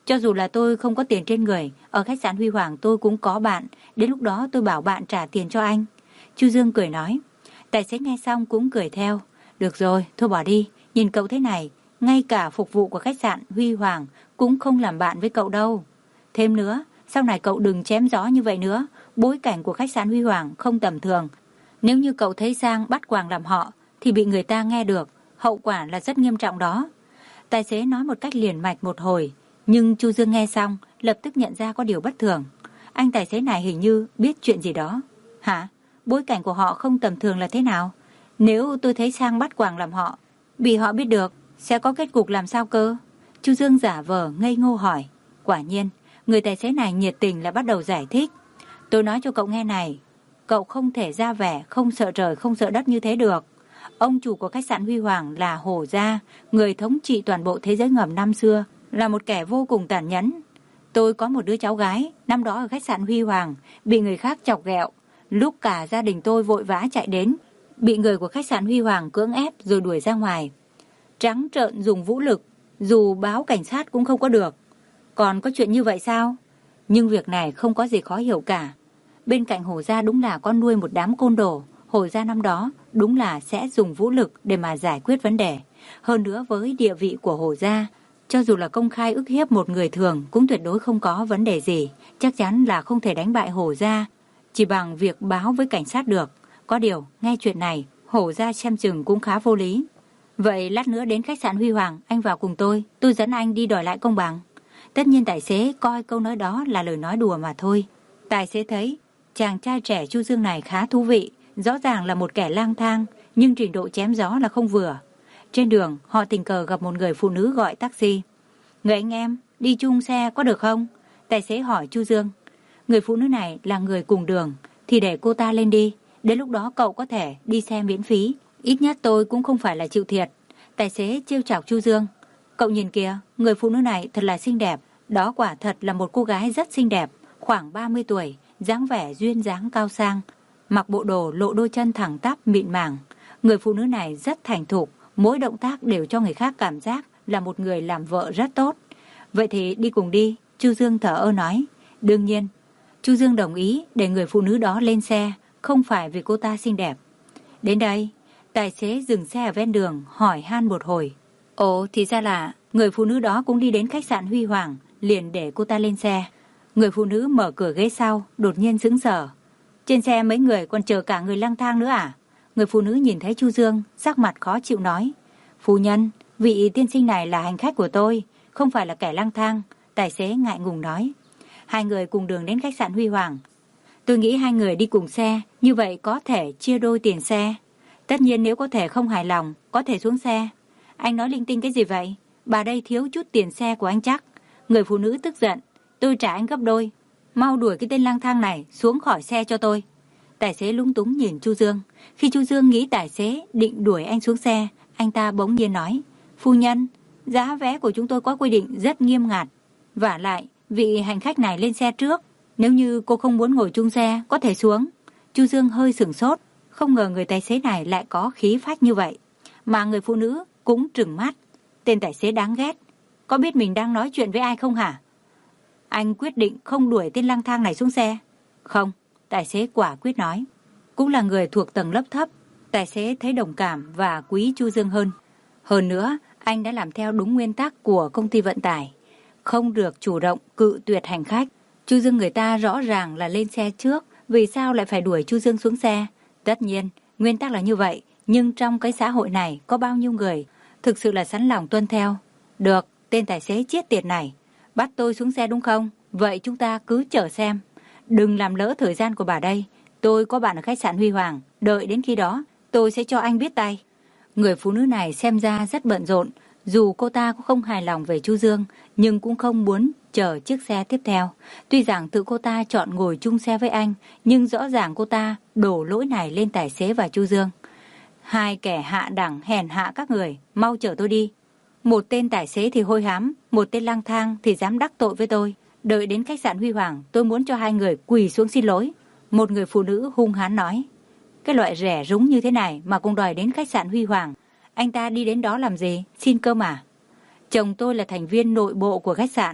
Cho dù là tôi không có tiền trên người, ở khách sạn Huy Hoàng tôi cũng có bạn, đến lúc đó tôi bảo bạn trả tiền cho anh. Chu Dương cười nói. Tài xế nghe xong cũng cười theo. Được rồi, thôi bỏ đi, nhìn cậu thế này, ngay cả phục vụ của khách sạn Huy Hoàng cũng không làm bạn với cậu đâu. Thêm nữa, sau này cậu đừng chém gió như vậy nữa, bối cảnh của khách sạn Huy Hoàng không tầm thường. Nếu như cậu thấy sang bắt quàng làm họ, thì bị người ta nghe được, hậu quả là rất nghiêm trọng đó. Tài xế nói một cách liền mạch một hồi, nhưng Chu Dương nghe xong, lập tức nhận ra có điều bất thường. Anh tài xế này hình như biết chuyện gì đó. Hả? Bối cảnh của họ không tầm thường là thế nào? Nếu tôi thấy sang bắt quàng làm họ, bị họ biết được, sẽ có kết cục làm sao cơ? Chu Dương giả vờ ngây ngô hỏi. Quả nhiên, người tài xế này nhiệt tình lại bắt đầu giải thích. Tôi nói cho cậu nghe này, cậu không thể ra vẻ không sợ trời không sợ đất như thế được. Ông chủ của khách sạn Huy Hoàng là Hổ Gia, người thống trị toàn bộ thế giới ngầm năm xưa, là một kẻ vô cùng tàn nhẫn. Tôi có một đứa cháu gái, năm đó ở khách sạn Huy Hoàng, bị người khác chọc ghẹo. Lúc cả gia đình tôi vội vã chạy đến, bị người của khách sạn Huy Hoàng cưỡng ép rồi đuổi ra ngoài. Trắng trợn dùng vũ lực, dù báo cảnh sát cũng không có được. Còn có chuyện như vậy sao? Nhưng việc này không có gì khó hiểu cả. Bên cạnh Hổ Gia đúng là con nuôi một đám côn đồ. Hổ Gia năm đó đúng là sẽ dùng vũ lực để mà giải quyết vấn đề. Hơn nữa với địa vị của Hổ Gia, cho dù là công khai ức hiếp một người thường cũng tuyệt đối không có vấn đề gì. Chắc chắn là không thể đánh bại Hổ Gia chỉ bằng việc báo với cảnh sát được. Có điều, nghe chuyện này, Hổ Gia xem chừng cũng khá vô lý. Vậy lát nữa đến khách sạn Huy Hoàng, anh vào cùng tôi, tôi dẫn anh đi đòi lại công bằng. Tất nhiên tài xế coi câu nói đó là lời nói đùa mà thôi. Tài xế thấy chàng trai trẻ Chu Dương này khá thú vị, rõ ràng là một kẻ lang thang, nhưng trình độ chém gió là không vừa. Trên đường, họ tình cờ gặp một người phụ nữ gọi taxi. Người anh em, đi chung xe có được không? Tài xế hỏi Chu Dương. Người phụ nữ này là người cùng đường, thì để cô ta lên đi, đến lúc đó cậu có thể đi xe miễn phí. Ít nhất tôi cũng không phải là chịu thiệt. Tài xế trêu chọc Chu Dương. Cậu nhìn kìa, người phụ nữ này thật là xinh đẹp. Đó quả thật là một cô gái rất xinh đẹp, khoảng ba mươi tuổi, dáng vẻ duyên dáng cao sang, mặc bộ đồ lộ đôi chân thẳng tắp mịn màng. Người phụ nữ này rất thành thục, mỗi động tác đều cho người khác cảm giác là một người làm vợ rất tốt. Vậy thì đi cùng đi, Chu Dương thở ơ nói. Đương nhiên, Chu Dương đồng ý để người phụ nữ đó lên xe, không phải vì cô ta xinh đẹp. Đến đây, tài xế dừng xe ở ven đường, hỏi han một hồi. Ồ, thì ra là người phụ nữ đó cũng đi đến khách sạn Huy Hoàng, liền để cô ta lên xe. Người phụ nữ mở cửa ghế sau, đột nhiên sững sờ. Trên xe mấy người còn chờ cả người lang thang nữa à? Người phụ nữ nhìn thấy Chu Dương, sắc mặt khó chịu nói. Phu nhân, vị tiên sinh này là hành khách của tôi, không phải là kẻ lang thang. Tài xế ngại ngùng nói. Hai người cùng đường đến khách sạn Huy Hoàng. Tôi nghĩ hai người đi cùng xe, như vậy có thể chia đôi tiền xe. Tất nhiên nếu có thể không hài lòng, có thể xuống xe. Anh nói linh tinh cái gì vậy? Bà đây thiếu chút tiền xe của anh chắc. Người phụ nữ tức giận. Tôi trả anh gấp đôi. Mau đuổi cái tên lang thang này xuống khỏi xe cho tôi. Tài xế lúng túng nhìn Chu Dương. Khi Chu Dương nghĩ tài xế định đuổi anh xuống xe, anh ta bỗng nhiên nói. Phu nhân, giá vé của chúng tôi có quy định rất nghiêm ngặt. Vả lại, vị hành khách này lên xe trước. Nếu như cô không muốn ngồi chung xe, có thể xuống. Chu Dương hơi sửng sốt. Không ngờ người tài xế này lại có khí phách như vậy. Mà người phụ nữ cũng trừng mắt. Tên tài xế đáng ghét. Có biết mình đang nói chuyện với ai không hả? Anh quyết định không đuổi tên lang thang này xuống xe. Không, tài xế quả quyết nói. Cũng là người thuộc tầng lớp thấp, tài xế thấy đồng cảm và quý Chu Dương hơn. Hơn nữa, anh đã làm theo đúng nguyên tắc của công ty vận tải. Không được chủ động cự tuyệt hành khách. Chu Dương người ta rõ ràng là lên xe trước, vì sao lại phải đuổi Chu Dương xuống xe? Tất nhiên, nguyên tắc là như vậy, nhưng trong cái xã hội này có bao nhiêu người thực sự là sẵn lòng tuân theo. Được, tên tài xế chết tiệt này, bắt tôi xuống xe đúng không? Vậy chúng ta cứ chờ xem. Đừng làm lỡ thời gian của bà đây. Tôi có bạn ở khách sạn Huy Hoàng, đợi đến khi đó tôi sẽ cho anh biết tay. Người phụ nữ này xem ra rất bận rộn. Dù cô ta cũng không hài lòng về Chu Dương, nhưng cũng không muốn chờ chiếc xe tiếp theo. Tuy rằng tự cô ta chọn ngồi chung xe với anh, nhưng rõ ràng cô ta đổ lỗi này lên tài xế và Chu Dương. Hai kẻ hạ đẳng hèn hạ các người, mau chở tôi đi. Một tên tài xế thì hôi hám, một tên lang thang thì dám đắc tội với tôi. Đợi đến khách sạn Huy Hoàng, tôi muốn cho hai người quỳ xuống xin lỗi. Một người phụ nữ hung hãn nói. Cái loại rẻ rúng như thế này mà cũng đòi đến khách sạn Huy Hoàng. Anh ta đi đến đó làm gì? Xin cơm à? Chồng tôi là thành viên nội bộ của khách sạn.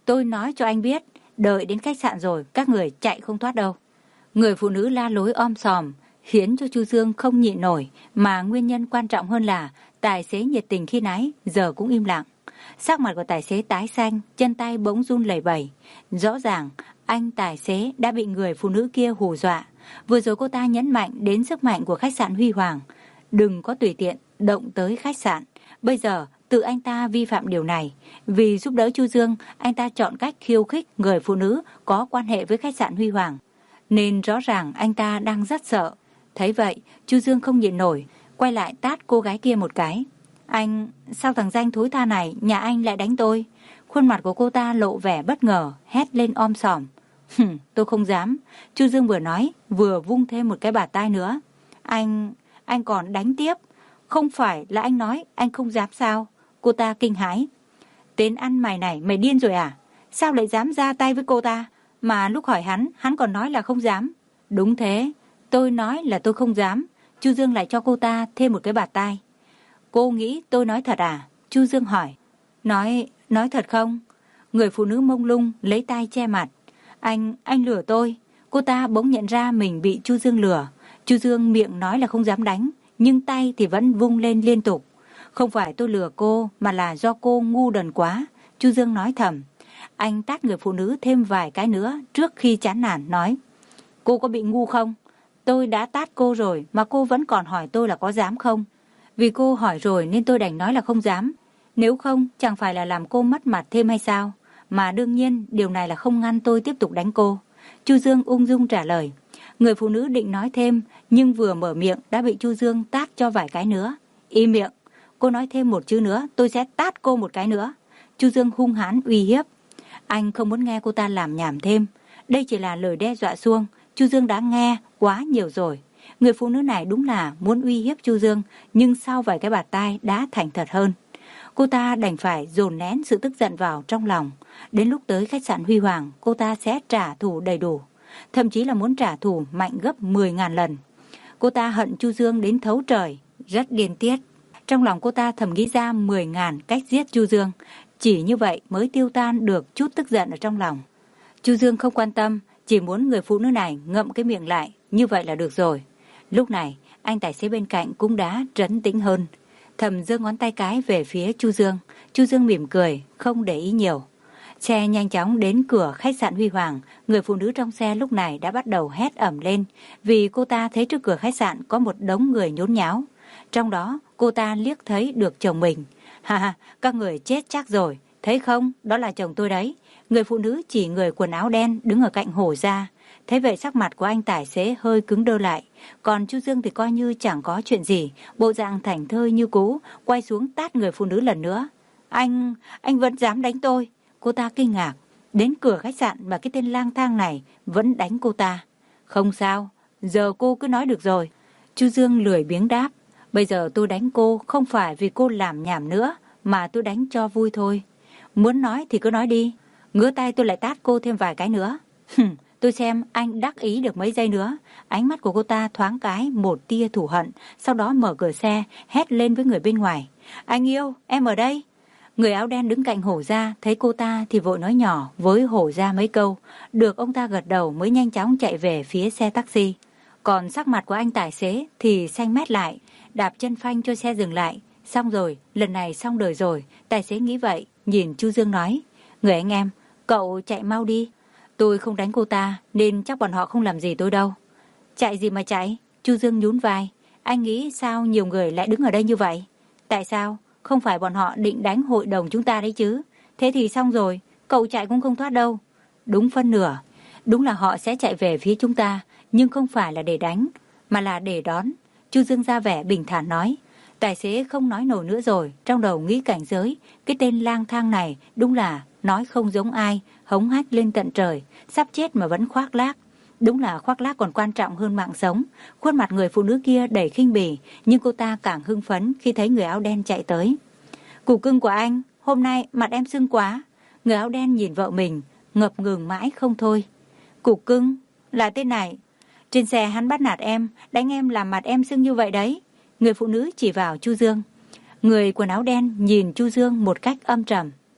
Tôi nói cho anh biết, đợi đến khách sạn rồi, các người chạy không thoát đâu. Người phụ nữ la lối om sòm, khiến cho Chu Dương không nhịn nổi, mà nguyên nhân quan trọng hơn là tài xế nhiệt tình khi nãy giờ cũng im lặng. Sắc mặt của tài xế tái xanh, chân tay bỗng run lẩy bẩy. Rõ ràng, anh tài xế đã bị người phụ nữ kia hù dọa. Vừa rồi cô ta nhấn mạnh đến sức mạnh của khách sạn Huy Hoàng. Đừng có tùy tiện động tới khách sạn. Bây giờ, tự anh ta vi phạm điều này. Vì giúp đỡ Chu Dương, anh ta chọn cách khiêu khích người phụ nữ có quan hệ với khách sạn Huy Hoàng. Nên rõ ràng anh ta đang rất sợ. Thấy vậy, Chu Dương không nhịn nổi, quay lại tát cô gái kia một cái. Anh, sao thằng danh thối tha này, nhà anh lại đánh tôi? Khuôn mặt của cô ta lộ vẻ bất ngờ, hét lên om sòm. Hừm, tôi không dám. Chu Dương vừa nói, vừa vung thêm một cái bạt tai nữa. Anh, anh còn đánh tiếp. Không phải là anh nói anh không dám sao? Cô ta kinh hãi. Tên ăn mày này, mày điên rồi à? Sao lại dám ra tay với cô ta? Mà lúc hỏi hắn, hắn còn nói là không dám. Đúng thế, tôi nói là tôi không dám. Chu Dương lại cho cô ta thêm một cái bạt tai. Cô nghĩ tôi nói thật à? Chu Dương hỏi. Nói, nói thật không? Người phụ nữ mông lung lấy tay che mặt. Anh, anh lừa tôi. Cô ta bỗng nhận ra mình bị Chu Dương lừa. Chu Dương miệng nói là không dám đánh, nhưng tay thì vẫn vung lên liên tục. Không phải tôi lừa cô, mà là do cô ngu đần quá. Chu Dương nói thầm. Anh tát người phụ nữ thêm vài cái nữa trước khi chán nản nói. Cô có bị ngu không? Tôi đã tát cô rồi mà cô vẫn còn hỏi tôi là có dám không? Vì cô hỏi rồi nên tôi đành nói là không dám. Nếu không chẳng phải là làm cô mất mặt thêm hay sao? Mà đương nhiên điều này là không ngăn tôi tiếp tục đánh cô. Chu Dương ung dung trả lời. Người phụ nữ định nói thêm, nhưng vừa mở miệng đã bị Chu Dương tát cho vài cái nữa. Im miệng, cô nói thêm một chữ nữa tôi sẽ tát cô một cái nữa. Chu Dương hung hãn uy hiếp. Anh không muốn nghe cô ta làm nhảm thêm. Đây chỉ là lời đe dọa suông. Chu Dương đã nghe quá nhiều rồi. Người phụ nữ này đúng là muốn uy hiếp Chu Dương, nhưng sau vài cái bạt tai đã thành thật hơn. Cô ta đành phải dồn nén sự tức giận vào trong lòng. Đến lúc tới khách sạn Huy Hoàng, cô ta sẽ trả thù đầy đủ. Thậm chí là muốn trả thù mạnh gấp mười ngàn lần. Cô ta hận Chu Dương đến thấu trời, rất điên tiết. Trong lòng cô ta thầm nghĩ ra mười ngàn cách giết Chu Dương. Chỉ như vậy mới tiêu tan được chút tức giận ở trong lòng. Chu Dương không quan tâm, chỉ muốn người phụ nữ này ngậm cái miệng lại, như vậy là được rồi. Lúc này, anh tài xế bên cạnh cũng đã trấn tĩnh hơn. Thầm giơ ngón tay cái về phía Chu Dương. Chu Dương mỉm cười, không để ý nhiều. Xe nhanh chóng đến cửa khách sạn Huy Hoàng. Người phụ nữ trong xe lúc này đã bắt đầu hét ẩm lên, vì cô ta thấy trước cửa khách sạn có một đống người nhốn nháo. Trong đó, cô ta liếc thấy được chồng mình. Ha ha, các người chết chắc rồi. Thấy không, đó là chồng tôi đấy. Người phụ nữ chỉ người quần áo đen đứng ở cạnh hổ ra. Thấy vậy sắc mặt của anh tài xế hơi cứng đơ lại. Còn Chu Dương thì coi như chẳng có chuyện gì, bộ dạng thảnh thơi như cũ, quay xuống tát người phụ nữ lần nữa. Anh, anh vẫn dám đánh tôi. Cô ta kinh ngạc. Đến cửa khách sạn mà cái tên lang thang này vẫn đánh cô ta. Không sao, giờ cô cứ nói được rồi. Chu Dương lười biếng đáp. Bây giờ tôi đánh cô không phải vì cô làm nhảm nữa, mà tôi đánh cho vui thôi. Muốn nói thì cứ nói đi. Ngứa tay tôi lại tát cô thêm vài cái nữa. Hừm, tôi xem anh đắc ý được mấy giây nữa. Ánh mắt của cô ta thoáng cái một tia thù hận, sau đó mở cửa xe, hét lên với người bên ngoài. Anh yêu, em ở đây. Người áo đen đứng cạnh Hổ Gia thấy cô ta thì vội nói nhỏ với Hổ Gia mấy câu. Được ông ta gật đầu mới nhanh chóng chạy về phía xe taxi. Còn sắc mặt của anh tài xế thì xanh mét lại, đạp chân phanh cho xe dừng lại. Xong rồi, lần này xong đời rồi. Tài xế nghĩ vậy, nhìn Chu Dương nói. Người anh em, cậu chạy mau đi. Tôi không đánh cô ta nên chắc bọn họ không làm gì tôi đâu. Chạy gì mà chạy? Chu Dương nhún vai. Anh nghĩ sao nhiều người lại đứng ở đây như vậy? Tại sao? Không phải bọn họ định đánh hội đồng chúng ta đấy chứ? Thế thì xong rồi, cậu chạy cũng không thoát đâu. Đúng phân nửa. Đúng là họ sẽ chạy về phía chúng ta, nhưng không phải là để đánh, mà là để đón. Chu Dương ra vẻ bình thản nói. Tài xế không nói nổi nữa rồi, trong đầu nghĩ cảnh giới. Cái tên lang thang này đúng là nói không giống ai, hống hách lên tận trời, sắp chết mà vẫn khoác lác. Đúng là khoác lác còn quan trọng hơn mạng sống. Khuôn mặt người phụ nữ kia đầy khinh bỉ, nhưng cô ta càng hưng phấn khi thấy người áo đen chạy tới. Củ cưng của anh, hôm nay mặt em sưng quá. Người áo đen nhìn vợ mình, ngập ngừng mãi không thôi. Củ cưng, là tên này. Trên xe hắn bắt nạt em, đánh em làm mặt em sưng như vậy đấy. Người phụ nữ chỉ vào Chu Dương. Người quần áo đen nhìn Chu Dương một cách âm trầm.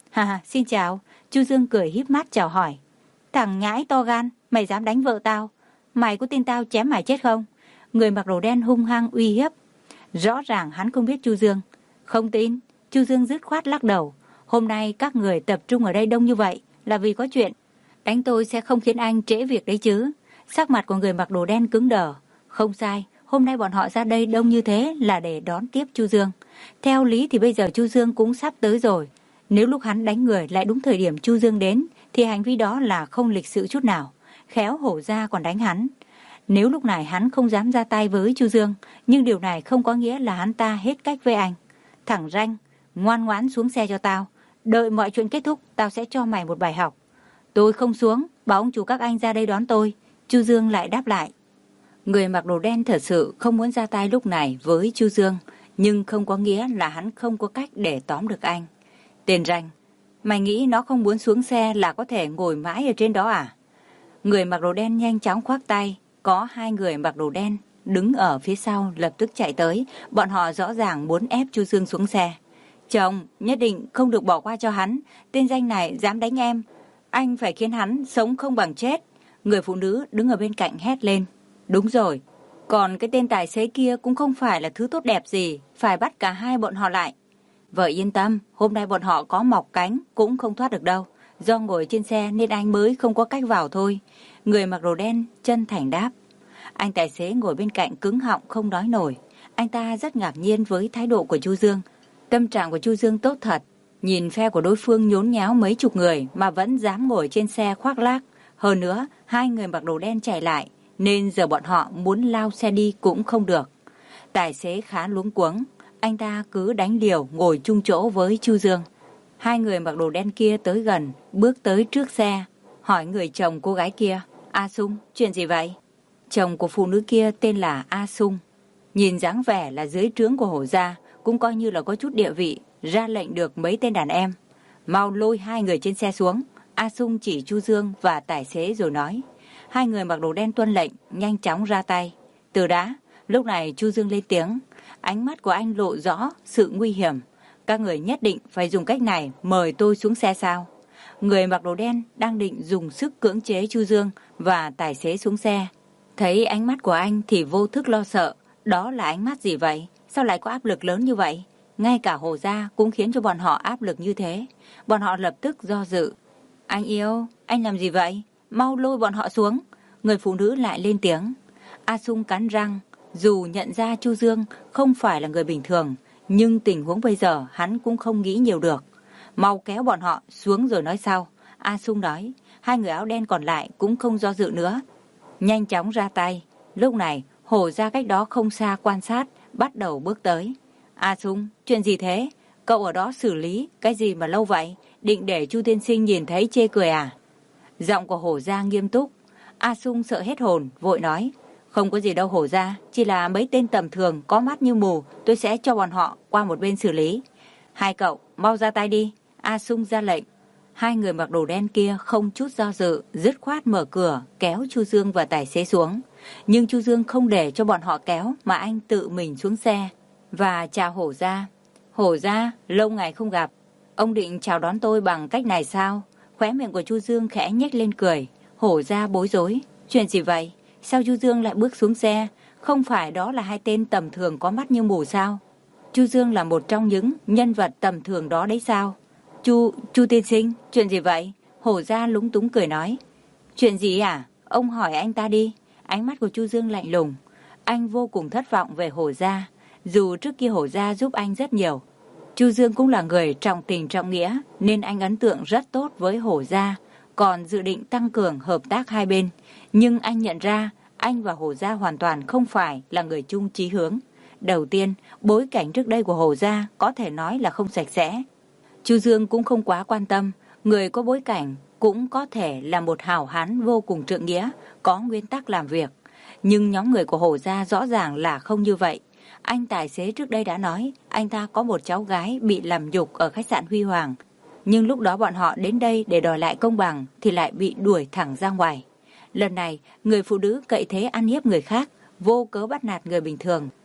Hà hà, xin chào. Chu Dương cười híp mắt chào hỏi. Thằng nhãi to gan, mày dám đánh vợ tao? Mày có tin tao chém mày chết không? Người mặc đồ đen hung hăng uy hiếp. Rõ ràng hắn không biết Chu Dương. Không tin. Chu Dương dứt khoát lắc đầu. Hôm nay các người tập trung ở đây đông như vậy là vì có chuyện. Đánh tôi sẽ không khiến anh trễ việc đấy chứ. Sắc mặt của người mặc đồ đen cứng đờ. Không sai, hôm nay bọn họ ra đây đông như thế là để đón tiếp Chu Dương. Theo lý thì bây giờ Chu Dương cũng sắp tới rồi. Nếu lúc hắn đánh người lại đúng thời điểm Chu Dương đến thì hành vi đó là không lịch sự chút nào. Khéo hổ ra còn đánh hắn. Nếu lúc này hắn không dám ra tay với Chu Dương, nhưng điều này không có nghĩa là hắn ta hết cách với anh. Thẳng ranh, ngoan ngoãn xuống xe cho tao. Đợi mọi chuyện kết thúc, tao sẽ cho mày một bài học. Tôi không xuống, bảo ông chủ các anh ra đây đón tôi. Chu Dương lại đáp lại. Người mặc đồ đen thật sự không muốn ra tay lúc này với Chu Dương, nhưng không có nghĩa là hắn không có cách để tóm được anh. Tên ranh, mày nghĩ nó không muốn xuống xe là có thể ngồi mãi ở trên đó à? Người mặc đồ đen nhanh chóng khoác tay. Có hai người mặc đồ đen đứng ở phía sau lập tức chạy tới. Bọn họ rõ ràng muốn ép Chu Dương xuống xe. Chồng, nhất định không được bỏ qua cho hắn. Tên danh này dám đánh em. Anh phải khiến hắn sống không bằng chết. Người phụ nữ đứng ở bên cạnh hét lên. Đúng rồi. Còn cái tên tài xế kia cũng không phải là thứ tốt đẹp gì. Phải bắt cả hai bọn họ lại. Vợ yên tâm, hôm nay bọn họ có mọc cánh cũng không thoát được đâu. Do ngồi trên xe nên anh mới không có cách vào thôi. Người mặc đồ đen chân thành đáp. Anh tài xế ngồi bên cạnh cứng họng không nói nổi. Anh ta rất ngạc nhiên với thái độ của Chu Dương. Tâm trạng của Chu Dương tốt thật. Nhìn phe của đối phương nhốn nháo mấy chục người mà vẫn dám ngồi trên xe khoác lác. Hơn nữa, hai người mặc đồ đen chạy lại, nên giờ bọn họ muốn lao xe đi cũng không được. Tài xế khá luống cuống. Anh ta cứ đánh liều ngồi chung chỗ với Chu Dương. Hai người mặc đồ đen kia tới gần, bước tới trước xe, hỏi người chồng cô gái kia. A Sung, chuyện gì vậy? Chồng của phụ nữ kia tên là A Sung. Nhìn dáng vẻ là dưới trướng của hổ gia, cũng coi như là có chút địa vị, ra lệnh được mấy tên đàn em. Mau lôi hai người trên xe xuống. A Sung chỉ Chu Dương và tài xế rồi nói. Hai người mặc đồ đen tuân lệnh, nhanh chóng ra tay. Từ đã, lúc này Chu Dương lên tiếng. Ánh mắt của anh lộ rõ sự nguy hiểm. Các người nhất định phải dùng cách này mời tôi xuống xe sao? Người mặc đồ đen đang định dùng sức cưỡng chế Chu Dương và tài xế xuống xe. Thấy ánh mắt của anh thì vô thức lo sợ. Đó là ánh mắt gì vậy? Sao lại có áp lực lớn như vậy? Ngay cả Hồ Gia cũng khiến cho bọn họ áp lực như thế. Bọn họ lập tức do dự. Anh yêu, anh làm gì vậy? Mau lôi bọn họ xuống. Người phụ nữ lại lên tiếng. A Sung cắn răng. Dù nhận ra Chu Dương không phải là người bình thường, nhưng tình huống bây giờ hắn cũng không nghĩ nhiều được. Mau kéo bọn họ xuống rồi nói sau. A Sung nói. Hai người áo đen còn lại cũng không do dự nữa. Nhanh chóng ra tay. Lúc này, Hổ Gia cách đó không xa quan sát, bắt đầu bước tới. A Sung, chuyện gì thế? Cậu ở đó xử lý, cái gì mà lâu vậy? Định để Chu tiên sinh nhìn thấy chê cười à? Giọng của Hổ Gia nghiêm túc. A Sung sợ hết hồn, vội nói. Không có gì đâu Hổ Gia, chỉ là mấy tên tầm thường có mắt như mù, tôi sẽ cho bọn họ qua một bên xử lý. Hai cậu, mau ra tay đi. A Sung ra lệnh. Hai người mặc đồ đen kia không chút do dự, dứt khoát mở cửa, kéo Chu Dương và tài xế xuống. Nhưng Chu Dương không để cho bọn họ kéo, mà anh tự mình xuống xe và chào Hổ Gia. Hổ Gia, lâu ngày không gặp. Ông định chào đón tôi bằng cách này sao? Khóe miệng của Chu Dương khẽ nhếch lên cười. Hổ Gia bối rối. Chuyện gì vậy? Sao Chu Dương lại bước xuống xe? Không phải đó là hai tên tầm thường có mắt như mù sao? Chu Dương là một trong những nhân vật tầm thường đó đấy sao? Chu, Chu tiên sinh, chuyện gì vậy? Hổ Gia lúng túng cười nói. Chuyện gì à? Ông hỏi anh ta đi. Ánh mắt của Chu Dương lạnh lùng. Anh vô cùng thất vọng về Hổ Gia. Dù trước kia Hổ Gia giúp anh rất nhiều, Chu Dương cũng là người trọng tình trọng nghĩa, nên anh ấn tượng rất tốt với Hổ Gia, còn dự định tăng cường hợp tác hai bên. Nhưng anh nhận ra anh và Hổ Gia hoàn toàn không phải là người chung chí hướng. Đầu tiên, bối cảnh trước đây của Hổ Gia có thể nói là không sạch sẽ. Chu Dương cũng không quá quan tâm, người có bối cảnh cũng có thể là một hảo hán vô cùng trượng nghĩa, có nguyên tắc làm việc. Nhưng nhóm người của Hổ Gia rõ ràng là không như vậy. Anh tài xế trước đây đã nói anh ta có một cháu gái bị làm nhục ở khách sạn Huy Hoàng. Nhưng lúc đó bọn họ đến đây để đòi lại công bằng thì lại bị đuổi thẳng ra ngoài. Lần này, người phụ nữ cậy thế ăn hiếp người khác, vô cớ bắt nạt người bình thường.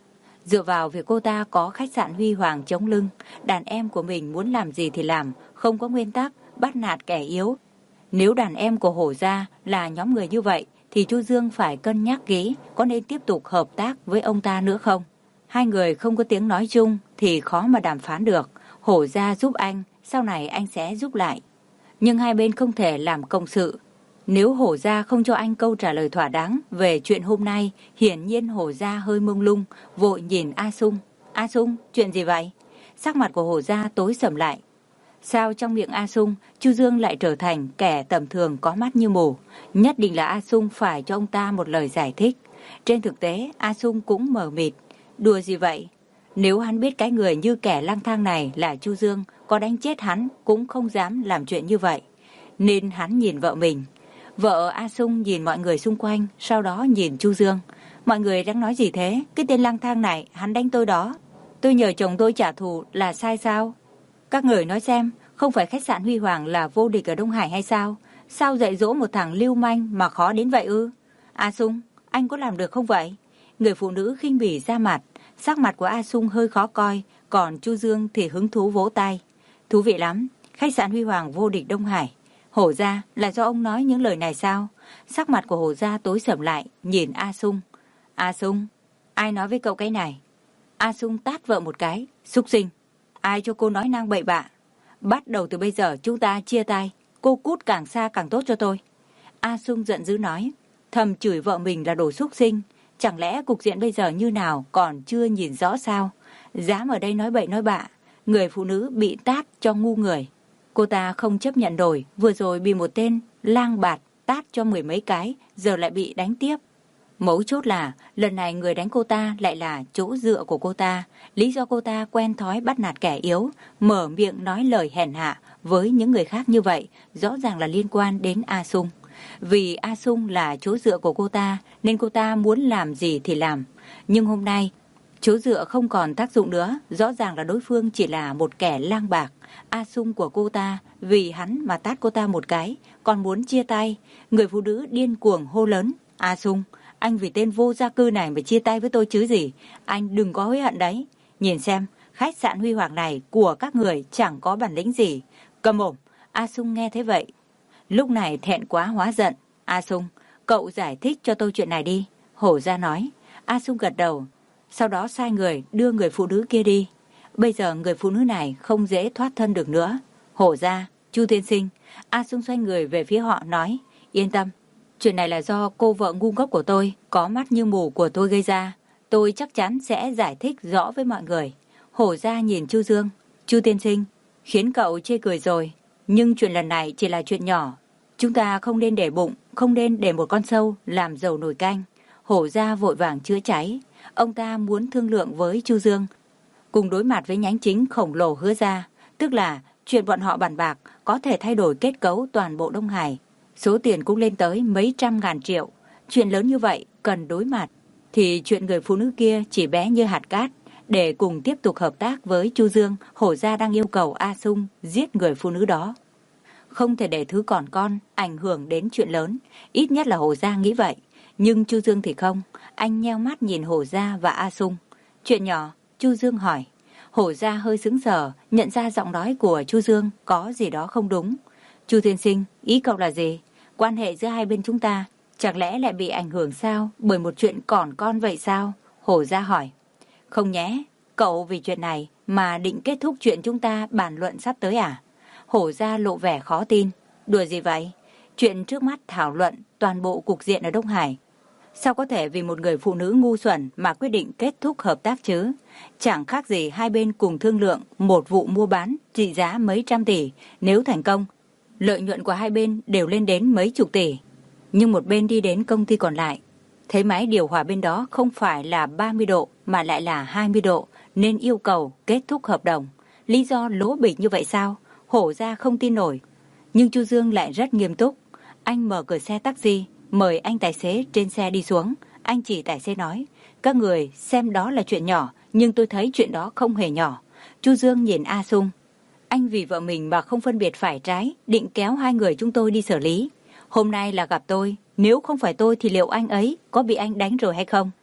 Dựa vào việc cô ta có khách sạn huy hoàng chống lưng, đàn em của mình muốn làm gì thì làm, không có nguyên tắc, bắt nạt kẻ yếu. Nếu đàn em của Hổ gia là nhóm người như vậy, thì Chu Dương phải cân nhắc kỹ có nên tiếp tục hợp tác với ông ta nữa không. Hai người không có tiếng nói chung thì khó mà đàm phán được. Hổ gia giúp anh, sau này anh sẽ giúp lại. Nhưng hai bên không thể làm công sự. Nếu Hổ gia không cho anh câu trả lời thỏa đáng về chuyện hôm nay, hiển nhiên Hổ gia hơi mông lung, vội nhìn A Sung. A Sung, chuyện gì vậy? Sắc mặt của Hổ gia tối sầm lại. Sao trong miệng A Sung, Chu Dương lại trở thành kẻ tầm thường có mắt như mù? Nhất định là A Sung phải cho ông ta một lời giải thích. Trên thực tế, A Sung cũng mờ mịt. Đùa gì vậy? Nếu hắn biết cái người như kẻ lang thang này là Chu Dương, có đánh chết hắn cũng không dám làm chuyện như vậy. Nên hắn nhìn vợ mình. Vợ A Sung nhìn mọi người xung quanh, sau đó nhìn Chu Dương. Mọi người đang nói gì thế? Cái tên lang thang này, hắn đánh tôi đó. Tôi nhờ chồng tôi trả thù là sai sao? Các người nói xem, không phải khách sạn Huy Hoàng là vô địch ở Đông Hải hay sao? Sao dạy dỗ một thằng lưu manh mà khó đến vậy ư? A Sung, anh có làm được không vậy? Người phụ nữ khinh bỉ ra mặt, sắc mặt của A Sung hơi khó coi, còn Chu Dương thì hứng thú vỗ tay. Thú vị lắm, khách sạn Huy Hoàng vô địch Đông Hải. Hổ gia là do ông nói những lời này sao? Sắc mặt của Hổ gia tối sầm lại, nhìn A Sung. A Sung, ai nói với cậu cái này? A Sung tát vợ một cái, xúc sinh. Ai cho cô nói năng bậy bạ? Bắt đầu từ bây giờ chúng ta chia tay, cô cút càng xa càng tốt cho tôi. A Sung giận dữ nói, thầm chửi vợ mình là đồ xúc sinh. Chẳng lẽ cục diện bây giờ như nào còn chưa nhìn rõ sao? Dám ở đây nói bậy nói bạ, người phụ nữ bị tát cho ngu người. Cô ta không chấp nhận nổi, vừa rồi bị một tên lang bạt tát cho mười mấy cái, giờ lại bị đánh tiếp. Mấu chốt là lần này người đánh cô ta lại là chỗ dựa của cô ta. Lý do cô ta quen thói bắt nạt kẻ yếu, mở miệng nói lời hèn hạ với những người khác như vậy, rõ ràng là liên quan đến A Sung. Vì A Sung là chỗ dựa của cô ta nên cô ta muốn làm gì thì làm. Nhưng hôm nay chỗ dựa không còn tác dụng nữa, rõ ràng là đối phương chỉ là một kẻ lang bạc. A Sung của cô ta vì hắn mà tát cô ta một cái, còn muốn chia tay. Người phụ nữ điên cuồng hô lớn, A Sung, anh vì tên vô gia cư này mà chia tay với tôi chứ gì. Anh đừng có hối hận đấy. Nhìn xem, khách sạn Huy Hoàng này của các người chẳng có bản lĩnh gì. Cầm mồm. A Sung nghe thế vậy, lúc này thẹn quá hóa giận. A Sung, cậu giải thích cho tôi chuyện này đi. Hổ gia nói. A Sung gật đầu, sau đó sai người đưa người phụ nữ kia đi. Bây giờ người phụ nữ này không dễ thoát thân được nữa. Hổ gia, Chu tiên sinh. A Sung xoay người về phía họ nói, yên tâm, chuyện này là do cô vợ ngu ngốc của tôi, có mắt như mù của tôi gây ra. Tôi chắc chắn sẽ giải thích rõ với mọi người. Hổ gia nhìn Chu Dương. Chu tiên sinh, khiến cậu chê cười rồi. Nhưng chuyện lần này chỉ là chuyện nhỏ. Chúng ta không nên để bụng, không nên để một con sâu làm dầu nồi canh. Hổ gia vội vàng chữa cháy. Ông ta muốn thương lượng với Chu Dương, cùng đối mặt với nhánh chính khổng lồ Hứa gia. Tức là chuyện bọn họ bàn bạc có thể thay đổi kết cấu toàn bộ Đông Hải. Số tiền cũng lên tới mấy trăm ngàn triệu. Chuyện lớn như vậy cần đối mặt, thì chuyện người phụ nữ kia chỉ bé như hạt cát. Để cùng tiếp tục hợp tác với Chu Dương, Hổ gia đang yêu cầu A Sung giết người phụ nữ đó. Không thể để thứ còn con ảnh hưởng đến chuyện lớn. Ít nhất là Hổ gia nghĩ vậy. Nhưng Chu Dương thì không. Anh nheo mắt nhìn Hổ gia và A Sung. Chuyện nhỏ, Chu Dương hỏi. Hổ gia hơi sững sờ, nhận ra giọng nói của Chu Dương có gì đó không đúng. Chu tiên sinh, ý cậu là gì? Quan hệ giữa hai bên chúng ta chẳng lẽ lại bị ảnh hưởng sao bởi một chuyện còn con vậy sao? Hổ gia hỏi. Không nhé, cậu vì chuyện này mà định kết thúc chuyện chúng ta bàn luận sắp tới à? Hổ gia lộ vẻ khó tin. Đùa gì vậy? Chuyện trước mắt thảo luận toàn bộ cục diện ở Đông Hải. Sao có thể vì một người phụ nữ ngu xuẩn mà quyết định kết thúc hợp tác chứ? Chẳng khác gì hai bên cùng thương lượng một vụ mua bán trị giá mấy trăm tỷ. Nếu thành công, lợi nhuận của hai bên đều lên đến mấy chục tỷ. Nhưng một bên đi đến công ty còn lại, thấy máy điều hòa bên đó không phải là ba mươi độ mà lại là hai mươi độ, nên yêu cầu kết thúc hợp đồng. Lý do lố bịch như vậy sao? Hổ gia không tin nổi. Nhưng Chu Dương lại rất nghiêm túc. Anh mở cửa xe taxi, mời anh tài xế trên xe đi xuống. Anh chỉ tài xế nói, các người xem đó là chuyện nhỏ, nhưng tôi thấy chuyện đó không hề nhỏ. Chu Dương nhìn A Sung. Anh vì vợ mình mà không phân biệt phải trái, định kéo hai người chúng tôi đi xử lý. Hôm nay là gặp tôi, nếu không phải tôi thì liệu anh ấy có bị anh đánh rồi hay không?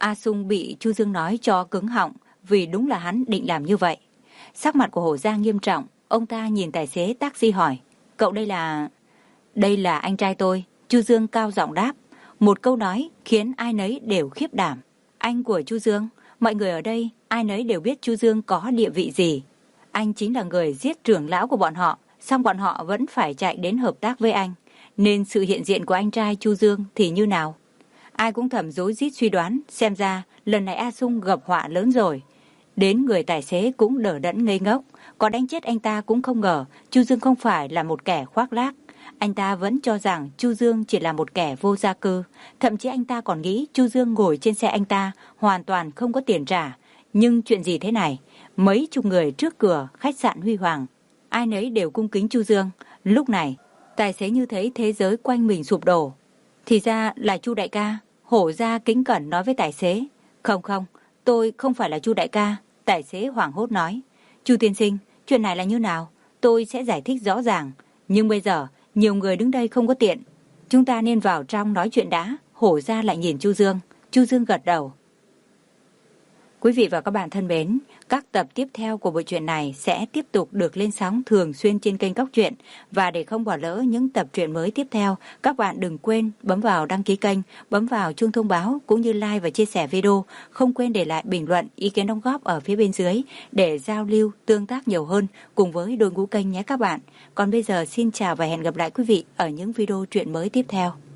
A Sung bị Chu Dương nói cho cứng họng, vì đúng là hắn định làm như vậy. Sắc mặt của Hổ Gia nghiêm trọng, ông ta nhìn tài xế taxi hỏi, cậu đây là... Đây là anh trai tôi, Chu Dương cao giọng đáp. Một câu nói khiến ai nấy đều khiếp đảm. Anh của Chu Dương, mọi người ở đây ai nấy đều biết Chu Dương có địa vị gì. Anh chính là người giết trưởng lão của bọn họ, song bọn họ vẫn phải chạy đến hợp tác với anh. Nên sự hiện diện của anh trai Chu Dương thì như nào? Ai cũng thầm rối rít suy đoán, xem ra lần này A Sung gặp họa lớn rồi. Đến người tài xế cũng đờ đẫn ngây ngốc, có đánh chết anh ta cũng không ngờ Chu Dương không phải là một kẻ khoác lác. Anh ta vẫn cho rằng Chu Dương chỉ là một kẻ vô gia cư, thậm chí anh ta còn nghĩ Chu Dương ngồi trên xe anh ta hoàn toàn không có tiền trả. Nhưng chuyện gì thế này? Mấy chục người trước cửa khách sạn Huy Hoàng, ai nấy đều cung kính Chu Dương. Lúc này, tài xế như thấy thế giới quanh mình sụp đổ. Thì ra là Chu đại ca. Hổ Gia kính cẩn nói với tài xế. Không không, tôi không phải là Chu đại ca. Tài xế hoảng hốt nói. Chu tiên sinh, chuyện này là như nào? Tôi sẽ giải thích rõ ràng. Nhưng bây giờ, nhiều người đứng đây không có tiện. Chúng ta nên vào trong nói chuyện đã. Hổ Gia lại nhìn Chu Dương. Chu Dương gật đầu. Quý vị và các bạn thân mến, các tập tiếp theo của bộ truyện này sẽ tiếp tục được lên sóng thường xuyên trên kênh Cóc Truyện. Và để không bỏ lỡ những tập truyện mới tiếp theo, các bạn đừng quên bấm vào đăng ký kênh, bấm vào chuông thông báo cũng như like và chia sẻ video. Không quên để lại bình luận, ý kiến đóng góp ở phía bên dưới để giao lưu, tương tác nhiều hơn cùng với đội ngũ kênh nhé các bạn. Còn bây giờ xin chào và hẹn gặp lại quý vị ở những video truyện mới tiếp theo.